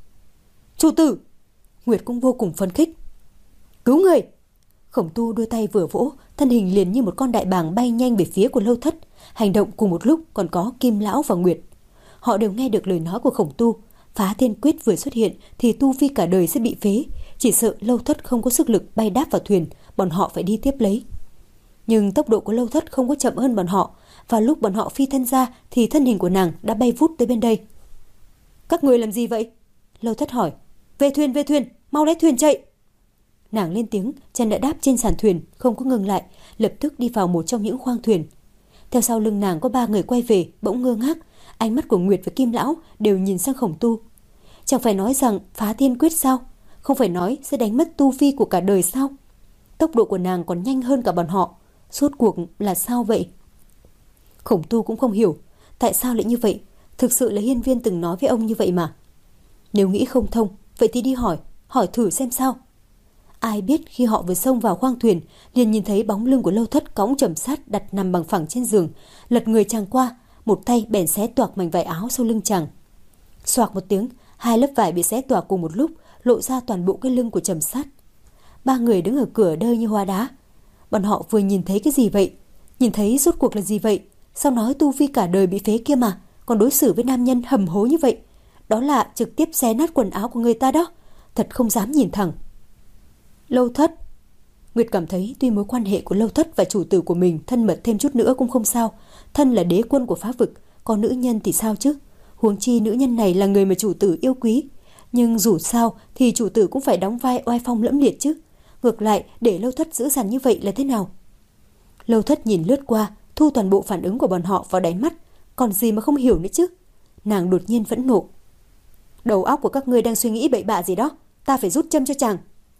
Chủ tử. Nguyệt cũng vô cùng phấn khích. Cứu người. Khổng Tu đôi tay vừa vỗ, thân hình liền như một con đại bàng bay nhanh về phía của Lâu Thất. Hành động cùng một lúc còn có Kim Lão và Nguyệt. Họ đều nghe được lời nói của Khổng Tu. Phá Thiên Quyết vừa xuất hiện thì tu vi cả đời sẽ bị phế. Chỉ sợ Lâu Thất không có sức lực bay đáp vào thuyền, bọn họ phải đi tiếp lấy. Nhưng tốc độ của Lâu Thất không có chậm hơn bọn họ, và lúc bọn họ phi thân ra thì thân hình của nàng đã bay vút tới bên đây. Các người làm gì vậy? Lâu Thất hỏi. Về thuyền, về thuyền, mau lái thuyền chạy. Nàng lên tiếng, chân đã đáp trên sàn thuyền, không có ngừng lại, lập tức đi vào một trong những khoang thuyền. Theo sau lưng nàng có ba người quay về, bỗng ngơ ngác, ánh mắt của Nguyệt và Kim Lão đều nhìn sang Khổng Tu. Chẳng phải nói rằng phá thiên quyết sao? Không phải nói sẽ đánh mất tu vi của cả đời sao? Tốc độ của nàng còn nhanh hơn cả bọn họ. Rốt cuộc là sao vậy? Khổng Tu cũng không hiểu tại sao lại như vậy. Thực sự là hiên viên từng nói với ông như vậy mà. Nếu nghĩ không thông, vậy thì đi hỏi, hỏi thử xem sao. Ai biết khi họ vừa xông vào khoang thuyền, liền nhìn thấy bóng lưng của Lâu Thất cõng Trầm Sát đặt nằm bằng phẳng trên giường, lật người chàng qua, một tay bèn xé toạc mảnh vải áo sau lưng chàng. Xoạc một tiếng, hai lớp vải bị xé toạc cùng một lúc, lộ ra toàn bộ cái lưng của Trầm Sát. Ba người đứng ở cửa đơ như hoa đá. Bọn họ vừa nhìn thấy cái gì vậy? Nhìn thấy rốt cuộc là gì vậy? Sao nói tu vi cả đời bị phế kia mà, còn đối xử với nam nhân hầm hố như vậy? Đó là trực tiếp xé nát quần áo của người ta đó. Thật không dám nhìn thẳng. Lâu Thất. Nguyệt cảm thấy tuy mối quan hệ của Lâu Thất và chủ tử của mình thân mật thêm chút nữa cũng không sao. Thân là đế quân của phá vực, còn nữ nhân thì sao chứ? Huống chi nữ nhân này là người mà chủ tử yêu quý. Nhưng dù sao thì chủ tử cũng phải đóng vai oai phong lẫm liệt chứ. Ngược lại, để Lâu Thất dữ dằn như vậy là thế nào? Lâu Thất nhìn lướt qua, thu toàn bộ phản ứng của bọn họ vào đáy mắt. Còn gì mà không hiểu nữa chứ? Nàng đột nhiên phẫn nộ. Đầu óc của các ngươi đang suy nghĩ bậy bạ gì đó, ta phải rút châm cho chàng.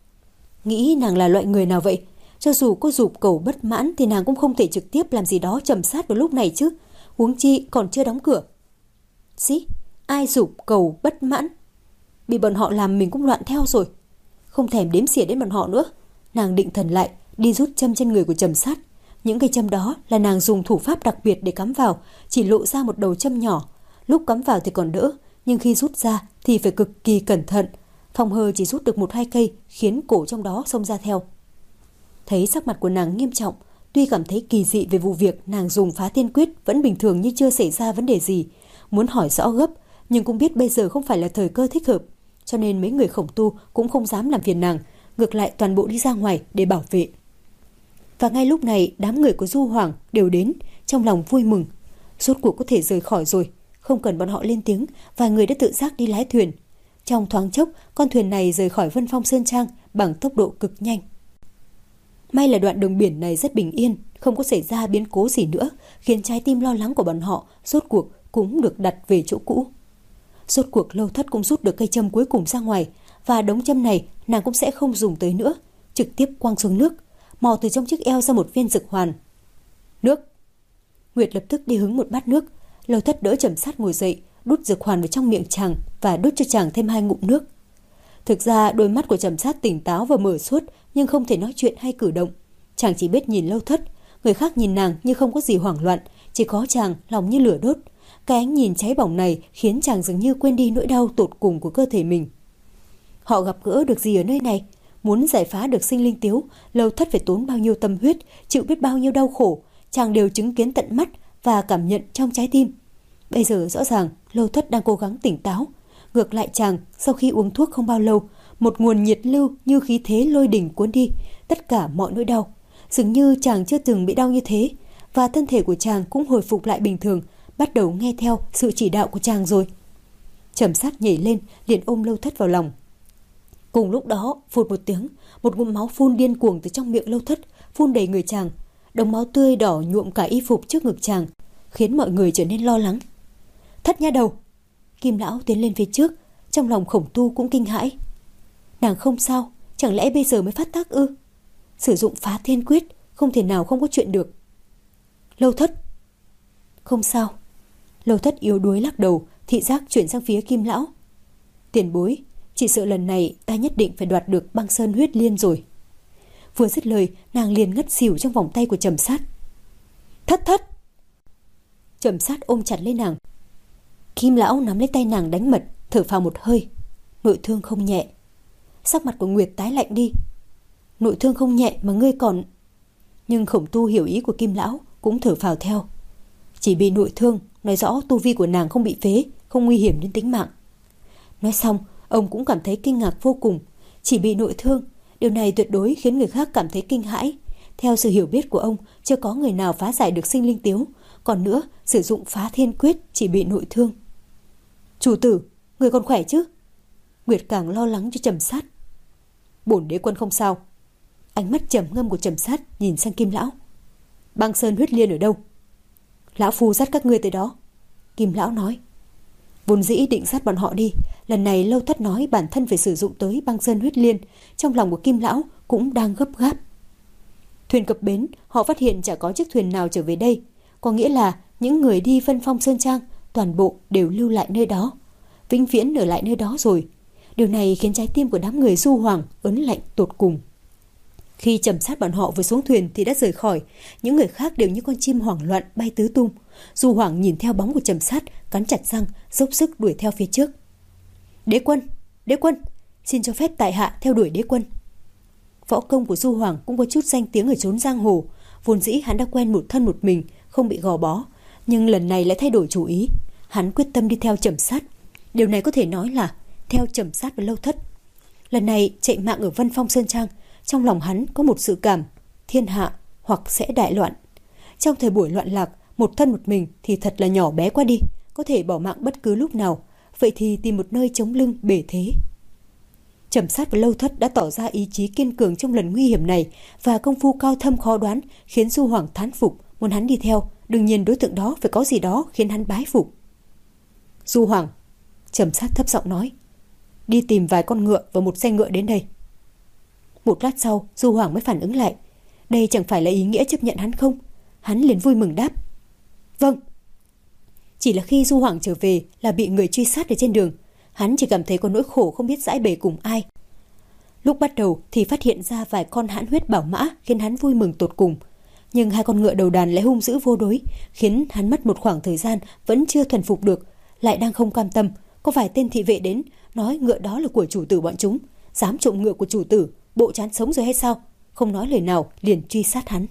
Nghĩ nàng là loại người nào vậy? Cho dù có giục cầu bất mãn thì nàng cũng không thể trực tiếp làm gì đó Trầm Sát vào lúc này chứ. Huống chi còn chưa đóng cửa. Xí, ai giục cầu bất mãn? Bị bọn họ làm mình cũng loạn theo rồi. Không thèm đếm xỉa đến bọn họ nữa. Nàng định thần lại, đi rút châm trên người của Trầm Sát. Những cây châm đó là nàng dùng thủ pháp đặc biệt để cắm vào, chỉ lộ ra một đầu châm nhỏ. Lúc cắm vào thì còn đỡ, nhưng khi rút ra thì phải cực kỳ cẩn thận. Phòng hờ chỉ rút được một hai cây, khiến cổ trong đó xông ra theo. Thấy sắc mặt của nàng nghiêm trọng, tuy cảm thấy kỳ dị về vụ việc nàng dùng phá thiên quyết vẫn bình thường như chưa xảy ra vấn đề gì, muốn hỏi rõ gấp, nhưng cũng biết bây giờ không phải là thời cơ thích hợp, cho nên mấy người Khổng Tu cũng không dám làm phiền nàng, ngược lại toàn bộ đi ra ngoài để bảo vệ. Và ngay lúc này đám người của Du Hoàng đều đến, trong lòng vui mừng, rốt cuộc có thể rời khỏi rồi, không cần bọn họ lên tiếng, vài người đã tự giác đi lái thuyền. Trong thoáng chốc, con thuyền này rời khỏi Vân Phong Sơn Trang bằng tốc độ cực nhanh. May là đoạn đường biển này rất bình yên, không có xảy ra biến cố gì nữa, khiến trái tim lo lắng của bọn họ rốt cuộc cũng được đặt về chỗ cũ. Rốt cuộc Lâu Thất cũng rút được cây châm cuối cùng ra ngoài, và đống châm này nàng cũng sẽ không dùng tới nữa, trực tiếp quăng xuống nước, mò từ trong chiếc eo ra một viên dược hoàn. Nước. Nguyệt lập tức đi hứng một bát nước. Lâu Thất đỡ Trầm Sát ngồi dậy, đút dược hoàn vào trong miệng chàng và đút cho chàng thêm hai ngụm nước. Thực ra đôi mắt của Trầm Sát tỉnh táo và mở suốt, nhưng không thể nói chuyện hay cử động. Chàng chỉ biết nhìn Lâu Thất, người khác nhìn nàng như không có gì hoảng loạn, chỉ có chàng lòng như lửa đốt. Cái ánh nhìn cháy bỏng này khiến chàng dường như quên đi nỗi đau tột cùng của cơ thể mình. Họ gặp gỡ được gì ở nơi này? Muốn giải phá được Sinh Linh Tiếu, Lâu Thất phải tốn bao nhiêu tâm huyết, chịu biết bao nhiêu đau khổ, chàng đều chứng kiến tận mắt và cảm nhận trong trái tim. Bây giờ rõ ràng Lâu Thất đang cố gắng tỉnh táo. Ngược lại chàng, sau khi uống thuốc không bao lâu, một nguồn nhiệt lưu như khí thế lôi đỉnh cuốn đi tất cả mọi nỗi đau. Dường như chàng chưa từng bị đau như thế, và thân thể của chàng cũng hồi phục lại bình thường, bắt đầu nghe theo sự chỉ đạo của chàng rồi. Trầm Sát nhảy lên, liền ôm Lâu Thất vào lòng. Cùng lúc đó, phụt một tiếng, một ngụm máu phun điên cuồng từ trong miệng Lâu Thất, phun đầy người chàng. Đống máu tươi đỏ nhuộm cả y phục trước ngực chàng, khiến mọi người trở nên lo lắng. Thất nha đầu! Kim Lão tiến lên phía trước, trong lòng Khổng Tu cũng kinh hãi. Nàng không sao, chẳng lẽ bây giờ mới phát tác ư? Sử dụng phá thiên quyết, không thể nào không có chuyện được. Lâu Thất! Không sao. Lâu Thất yếu đuối lắc đầu, thị giác chuyển sang phía Kim Lão. Tiền bối, chỉ sợ lần này ta nhất định phải đoạt được Băng Sơn huyết liên rồi. Vừa dứt lời, nàng liền ngất xỉu trong vòng tay của Trầm Sát. Thất thất! Trầm Sát ôm chặt lấy nàng. Kim Lão nắm lấy tay nàng đánh mật, thở phào một hơi. Nội thương không nhẹ. Sắc mặt của Nguyệt tái lạnh đi. Nội thương không nhẹ mà ngươi còn... Nhưng Khổng Tu hiểu ý của Kim Lão, cũng thở phào theo. Chỉ bị nội thương, nói rõ tu vi của nàng không bị phế, không nguy hiểm đến tính mạng. Nói xong, ông cũng cảm thấy kinh ngạc vô cùng. Chỉ bị nội thương, điều này tuyệt đối khiến người khác cảm thấy kinh hãi. theo sự hiểu biết của ông, chưa có người nào phá giải được sinh linh tiếu. Còn nữa, sử dụng phá thiên quyết chỉ bị nội thương. Chủ tử, người còn khỏe chứ? Nguyệt càng lo lắng cho Trầm Sát. Bổn đế quân không sao. Ánh mắt trầm ngâm của Trầm Sát nhìn sang Kim Lão. Băng Sơn huyết liên ở đâu? Lão phu dắt các ngươi tới đó. Kim Lão nói. Vốn dĩ định dắt bọn họ đi, lần này Lâu Thất nói bản thân phải sử dụng tới băng sơn huyết liên, trong lòng của Kim Lão cũng đang gấp gáp. Thuyền cập bến, họ phát hiện chả có chiếc thuyền nào trở về đây, có nghĩa là những người đi Vân Phong Sơn Trang toàn bộ đều lưu lại nơi đó, vĩnh viễn ở lại nơi đó rồi. Điều này khiến trái tim của đám người Du Hoàng ớn lạnh tột cùng. Khi Trầm Sát bọn họ vừa xuống thuyền thì đã rời khỏi, những người khác đều như con chim hoảng loạn bay tứ tung. Du Hoàng nhìn theo bóng của Trầm Sát, cắn chặt răng, dốc sức đuổi theo phía trước. Đế quân, đế quân, xin cho phép tại hạ theo đuổi đế quân. Võ công của Du Hoàng cũng có chút danh tiếng ở chốn giang hồ, vốn dĩ hắn đã quen một thân một mình, không bị gò bó, nhưng lần này lại thay đổi chủ ý, hắn quyết tâm đi theo Trầm Sát. Điều này có thể nói là theo Trầm Sát và Lâu Thất. Lần này chạy mạng ở Vân Phong Sơn Trang, trong lòng hắn có một sự cảm, thiên hạ hoặc sẽ đại loạn. Trong thời buổi loạn lạc, một thân một mình thì thật là nhỏ bé quá đi, có thể bỏ mạng bất cứ lúc nào, vậy thì tìm một nơi chống lưng bể thế. Trầm Sát và Lâu Thất đã tỏ ra ý chí kiên cường trong lần nguy hiểm này, và công phu cao thâm khó đoán khiến Du Hoàng thán phục, muốn hắn đi theo. Đương nhiên đối tượng đó phải có gì đó khiến hắn bái phục. Du Hoàng, Trầm Sát thấp giọng nói, đi tìm vài con ngựa và một xe ngựa đến đây. Một lát sau, Du Hoàng mới phản ứng lại, đây chẳng phải là ý nghĩa chấp nhận hắn không? Hắn liền vui mừng đáp, vâng. Chỉ là khi Du Hoàng trở về là bị người truy sát ở trên đường, hắn chỉ cảm thấy có nỗi khổ không biết giãi bày cùng ai. Lúc bắt đầu thì phát hiện ra vài con hãn huyết bảo mã khiến hắn vui mừng tột cùng, nhưng hai con ngựa đầu đàn lại hung dữ vô đối, khiến hắn mất một khoảng thời gian vẫn chưa thuần phục được. Lại đang không cam tâm, có vài tên thị vệ đến nói ngựa đó là của chủ tử bọn chúng, dám trộm ngựa của chủ tử, bộ chán sống rồi hay sao? Không nói lời nào liền truy sát hắn.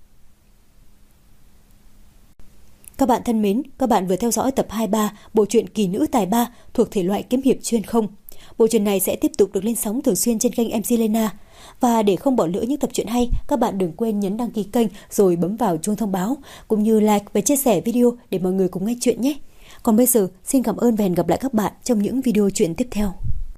Các bạn thân mến, các bạn vừa theo dõi tập hai mươi ba bộ truyện Kỳ Nữ Tài Ba thuộc thể loại kiếm hiệp chuyên không. Bộ truyện này sẽ tiếp tục được lên sóng thường xuyên trên kênh em xê Lena. Và để không bỏ lỡ những tập truyện hay, các bạn đừng quên nhấn đăng ký kênh rồi bấm vào chuông thông báo, cũng như like và chia sẻ video để mọi người cùng nghe chuyện nhé. Còn bây giờ, xin cảm ơn và hẹn gặp lại các bạn trong những video truyện tiếp theo.